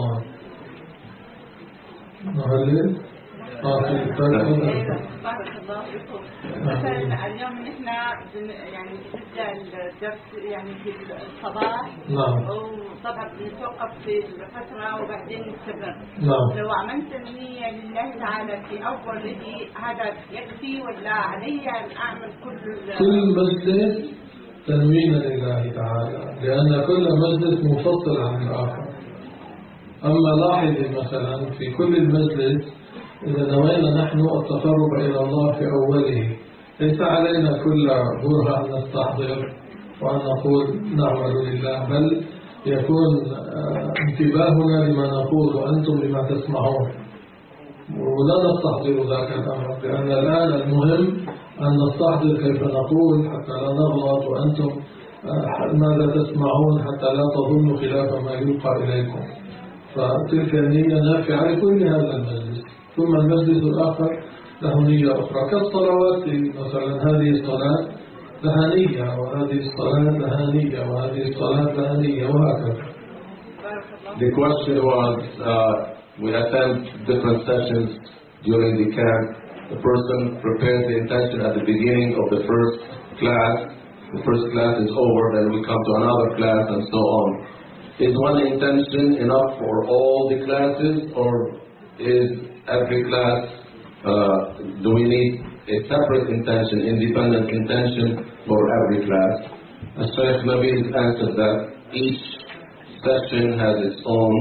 Speaker 4: بارك الله فيكم. مثلا اليوم نحن يعني نبدا الدرس يعني في الصباح، وطبعا بنتوقف في الفتره وبعدين نستمر. لو عملت النية لله تعالى في اوله هذا يكفي ولا علي ان اعمل
Speaker 1: كل مجلس تنوين لله تعالى، لان كل مجلس منفصل عن الاخر. اما لاحظ مثلا في كل المجلس إذا نوينا نحن التقرب إلى الله في أوله، ليس علينا كل برهة أن نستحضر وأن نقول نعمل لله، بل يكون انتباهنا لما نقول وأنتم لما تسمعون، ولا نستحضر ذاك الأمر، لأن الآن المهم أن نستحضر كيف نقول حتى لا نغلط، وأنتم ماذا تسمعون حتى لا تظنوا خلاف ما يلقى إليكم. فتلك النية نافعة لكل هذا المجلس. ثم المجلس الآخر له نية أخرى كالصلوات، مثلا هذه الصلاة لها نية، وهذه الصلاة لها نية، وهذه الصلاة لها نية، وهكذا.
Speaker 2: The question was, we attend different sessions during the camp. The person prepares the intention at the beginning of the first class. The first class is over, then we come to another class, and so on. Is one intention enough for all the classes, or is every class, do we need a separate intention, independent intention for every class? As Shaykh Nabil answered that each session has its own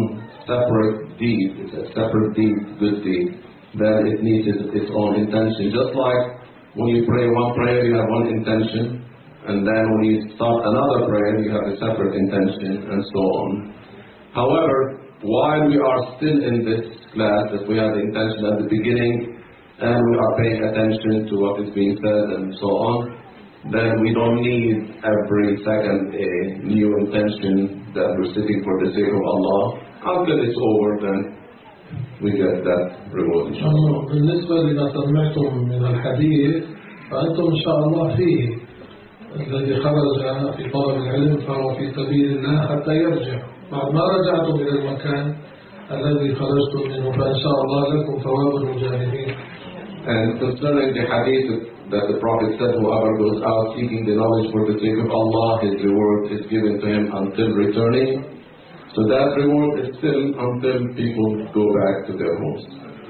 Speaker 2: separate deed, it's a separate deed, good deed, then it needs its own intention. Just like when you pray one prayer, you have one intention, and then when you start another prayer, you have a separate intention, and so on. However, while we are still in this class, that we have the intention at the beginning, and we are paying attention to what is being said and so on, then we don't need every second a new intention that we're sitting for the sake of Allah. Until it's over, then we get that reward.
Speaker 1: بالنسبة لما سمعتم من الحديث فأنتم إن شاء الله فيه. الذي خرج في طلب العلم فهو في سبيل الله حتى يرجع. بعد ما رجعتم إلى المكان الذي خرجتم منه فإن شاء الله لكم ثواب المجاهدين.
Speaker 2: And concerning the hadith that the Prophet said, whoever goes out seeking the knowledge for the sake of Allah, his reward is given to him until returning. So that reward is still until people go back to their homes.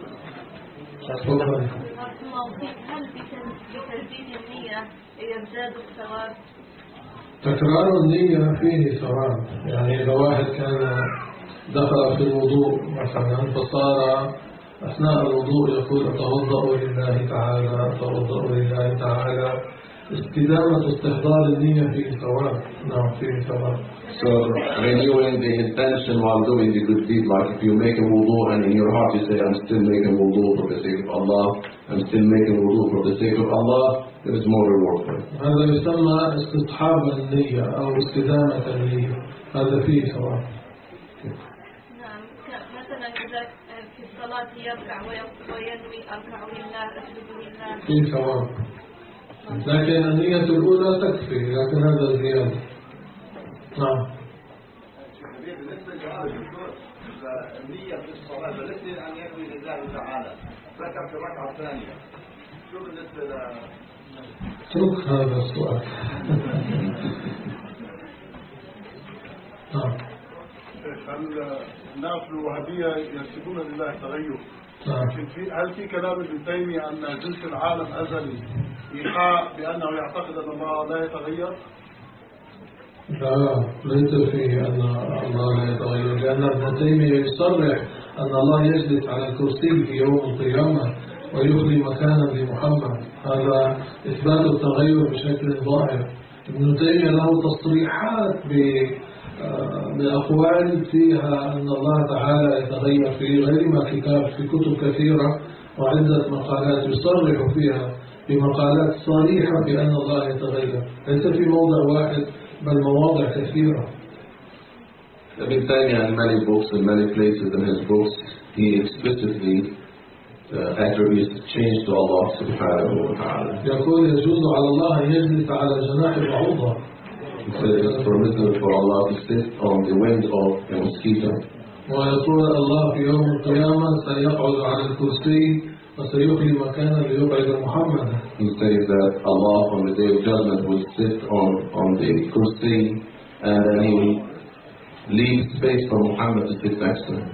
Speaker 1: تكرار النية فيه ثواب. يعني إذا واحد كان دخل في الوضوء مثلا فصار أثناء الوضوء يقول أتوضأ لله تعالى أتوضأ لله تعالى، استدامة استحضار النية فيه ثواب. نعم فيه ثواب.
Speaker 2: So renewing the intention while doing the good deed, like if you make a wudu and in your heart you say, I'm still making wudu for the sake of Allah, I'm still making wudu for the sake of Allah, there is more reward for it.
Speaker 1: هذا يسمى استصحاب النية أو استدامة النية، هذا فيه ثواب.
Speaker 4: نعم مثلا إذا في الصلاة يركع وينوي أركع لله أسجد لله
Speaker 1: فيه ثواب. لكن النية الأولى تكفي، لكن هذا زيادة. نعم.
Speaker 5: بالنسبة لهذا النية في الصلاة فلسل أن ينوي لله تعالى ذكر في الركعة الثانية. شو بالنسبة
Speaker 1: اترك هذا السؤال. نعم.
Speaker 6: الناس الوهابية ينسبون لله تغير.
Speaker 1: نعم.
Speaker 6: هل في كلام ابن تيمية أن جنس العالم أزلي إيحاء بأنه يعتقد أن الله لا يتغير؟
Speaker 1: لا، ليس فيه أن الله لا يتغير، لأن ابن تيمية يصرح أن الله يجلس على الكرسي في يوم القيامة ويخلي مكانا لمحمد. هذا إثبات التغير بشكل ظاهر. ابن تيمية له تصريحات بأقوال فيها أن الله تعالى يتغير في غير ما في كتب كثيرة وعدة مقالات يصرح فيها بمقالات صريحة بأن الله يتغير، ليس في موضع واحد بل مواضع كثيرة.
Speaker 2: Ibn Taymiyyah in many books, in many places in his books, he explicitly attributes change to Allah subhanahu wa ta'ala.
Speaker 1: يقول يجوز على الله أن يجلس على جناح بعوضة.
Speaker 2: He says it's permissible for Allah to sit on the wing of a mosquito.
Speaker 1: ويقول الله في يوم القيامة سيقعد على الكرسي وسيخلي مكانا ليقعد محمدا.
Speaker 2: He says that Allah on the day of judgment will sit on the kursi and then he will leave space for Muhammad to sit next to him.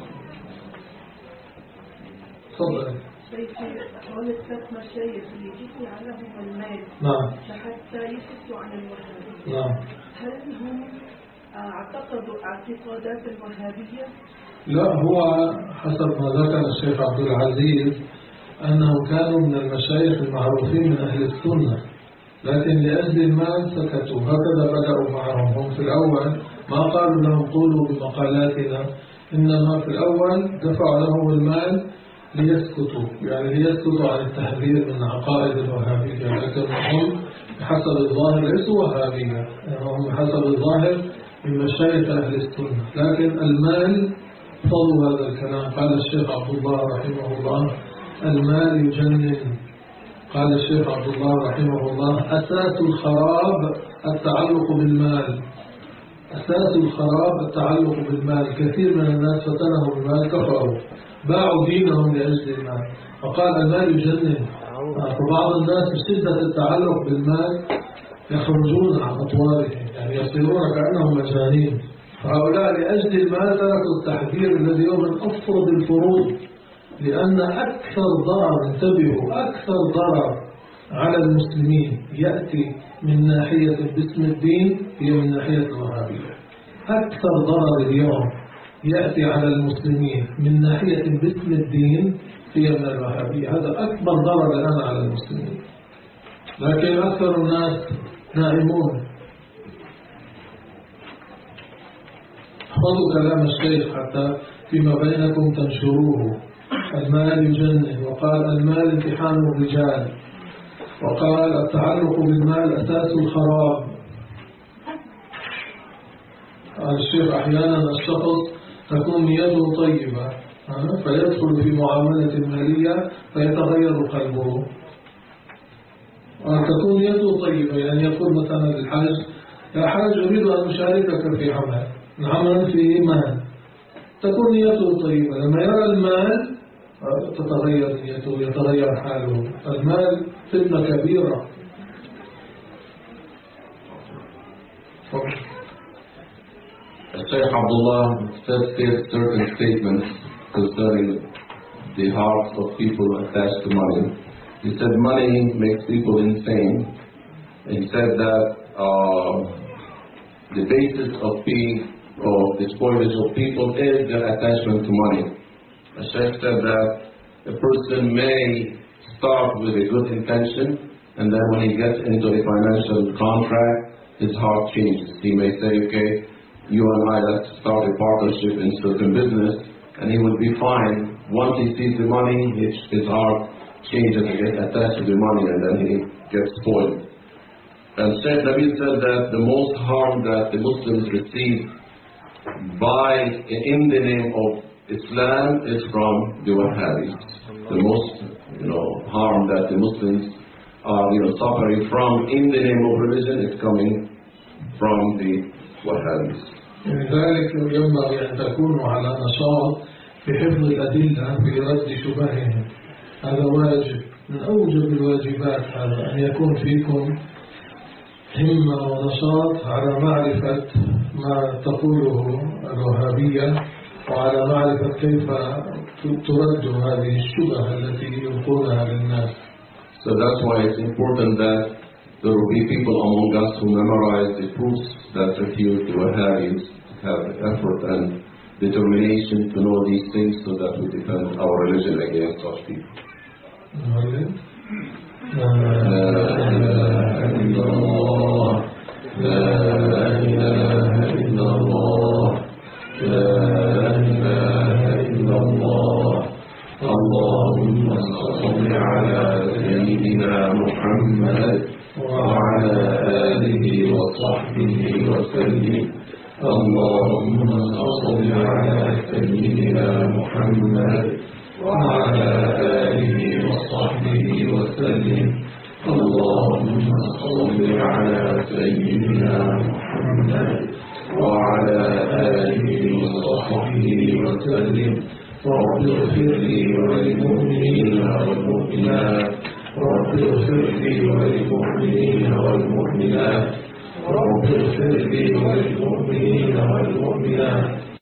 Speaker 1: تفضل.
Speaker 7: هون الثلاث مشايخ اللي جثي عليهم المال
Speaker 1: نعم.
Speaker 7: حتى يسكتوا عن الوهابية.
Speaker 1: نعم.
Speaker 7: هل هم اعتقدوا اعتقادات الوهابية؟
Speaker 1: لا، هو حسب ما ذكر الشيخ عبد العزيز أنهم كانوا من المشايخ المعروفين من أهل السنة، لكن لأجل المال سكتوا. هكذا بدأوا معهم. هم في الأول ما قالوا لهم قولوا بمقالاتنا، إنما في الأول دفعوا لهم المال ليسكتوا، يعني ليسكتوا عن التحذير من عقائد الوهابية. لكن هم بحسب الظاهر ليسوا وهابية، هم بحسب الظاهر من مشايخ أهل السنة، لكن المال فضوا هذا الكلام. قال الشيخ عبد الله رحمه الله المال يجنن. قال الشيخ عبد الله رحمه الله أساس الخراب التعلق بالمال. أساس الخراب التعلق بالمال. كثير من الناس فتنهم المال كفروا باعوا دينهم لأجل المال. وقال المال يجنن. فبعض الناس بشدة التعلق بالمال يخرجون عن أطوارهم، يعني يصيرون كأنهم مجانين. فهؤلاء لأجل المال تركوا التحذير الذي هو من أفرض الفروض، لأن أكثر ضرر، انتبهوا، أكثر ضرر على المسلمين يأتي من ناحية باسم الدين هي من ناحية الوهابية. أكثر ضرر اليوم يأتي على المسلمين من ناحية باسم الدين هي من الوهابية. هذا أكبر ضرر الآن على المسلمين، لكن أكثر الناس نائمون. خذوا كلام الشيخ حتى فيما بينكم تنشروه. المال يجنن، وقال المال امتحان الرجال، وقال التعلق بالمال أساس الخراب. قال الشيخ أحيانا الشخص تكون نيته طيبة فيدخل في معاملة مالية فيتغير قلبه. وتكون نيته طيبة، يعني يقول مثلا للحاج يا حاج أريد أن أشاركك في عمل فيه مال، تكون نيته طيبة. لما يرى المال تتغير نيته، يتغير حاله. المال فتنة كبيرة.
Speaker 2: Shaykh Abdullah said certain statements concerning the hearts of people attached to money. He said money makes people insane. And he said that the basis of the spoilage of people is their attachment to money. The Shaykh said that a person may start with a good intention, and then when he gets into a financial contract, his heart changes. He may say, okay, you and I, let's start a partnership in certain business, and he will be fine. Once he sees the money, his heart changes and gets attached to the money, and then he gets spoiled. And Shaykh Nabil said that the most harm that the Muslims receive in the name of Islam is from the Wahhabis. The most harm that the Muslims are suffering from in the name of religion is coming from the Wahhabis.
Speaker 1: لذلك ينبغي أن تكونوا على نشاط بحفظ الأدلة في رد شبههم. هذا واجب من أوجب الواجبات، هذا أن يكون فيكم همة ونشاط على معرفة ما تقوله الوهابية، وعلى معرفة كيف ترد هذه الشبهة التي يلقونها للناس.
Speaker 2: So that's why it's important that there will be people among us who memorize the proofs that refute the Wahhabis, have effort and determination to know these things so that we defend our religion against such people. لا إله إلا الله، لا إله إلا الله، لا إله إلا الله. اللهم صل على سيدنا محمد وعلى آله وصحبه وسلم. اللهم صل على سيدنا محمد وعلى آله وصحبه وسلم. اللهم صل على سيدنا محمد وعلى آله وصحبه وسلم. رب اغفر لي وللمؤمنين والمؤمنات، رب اغفر لي وللمؤمنين والمؤمنات، رب اغفر لي وللمؤمنين والمؤمنات.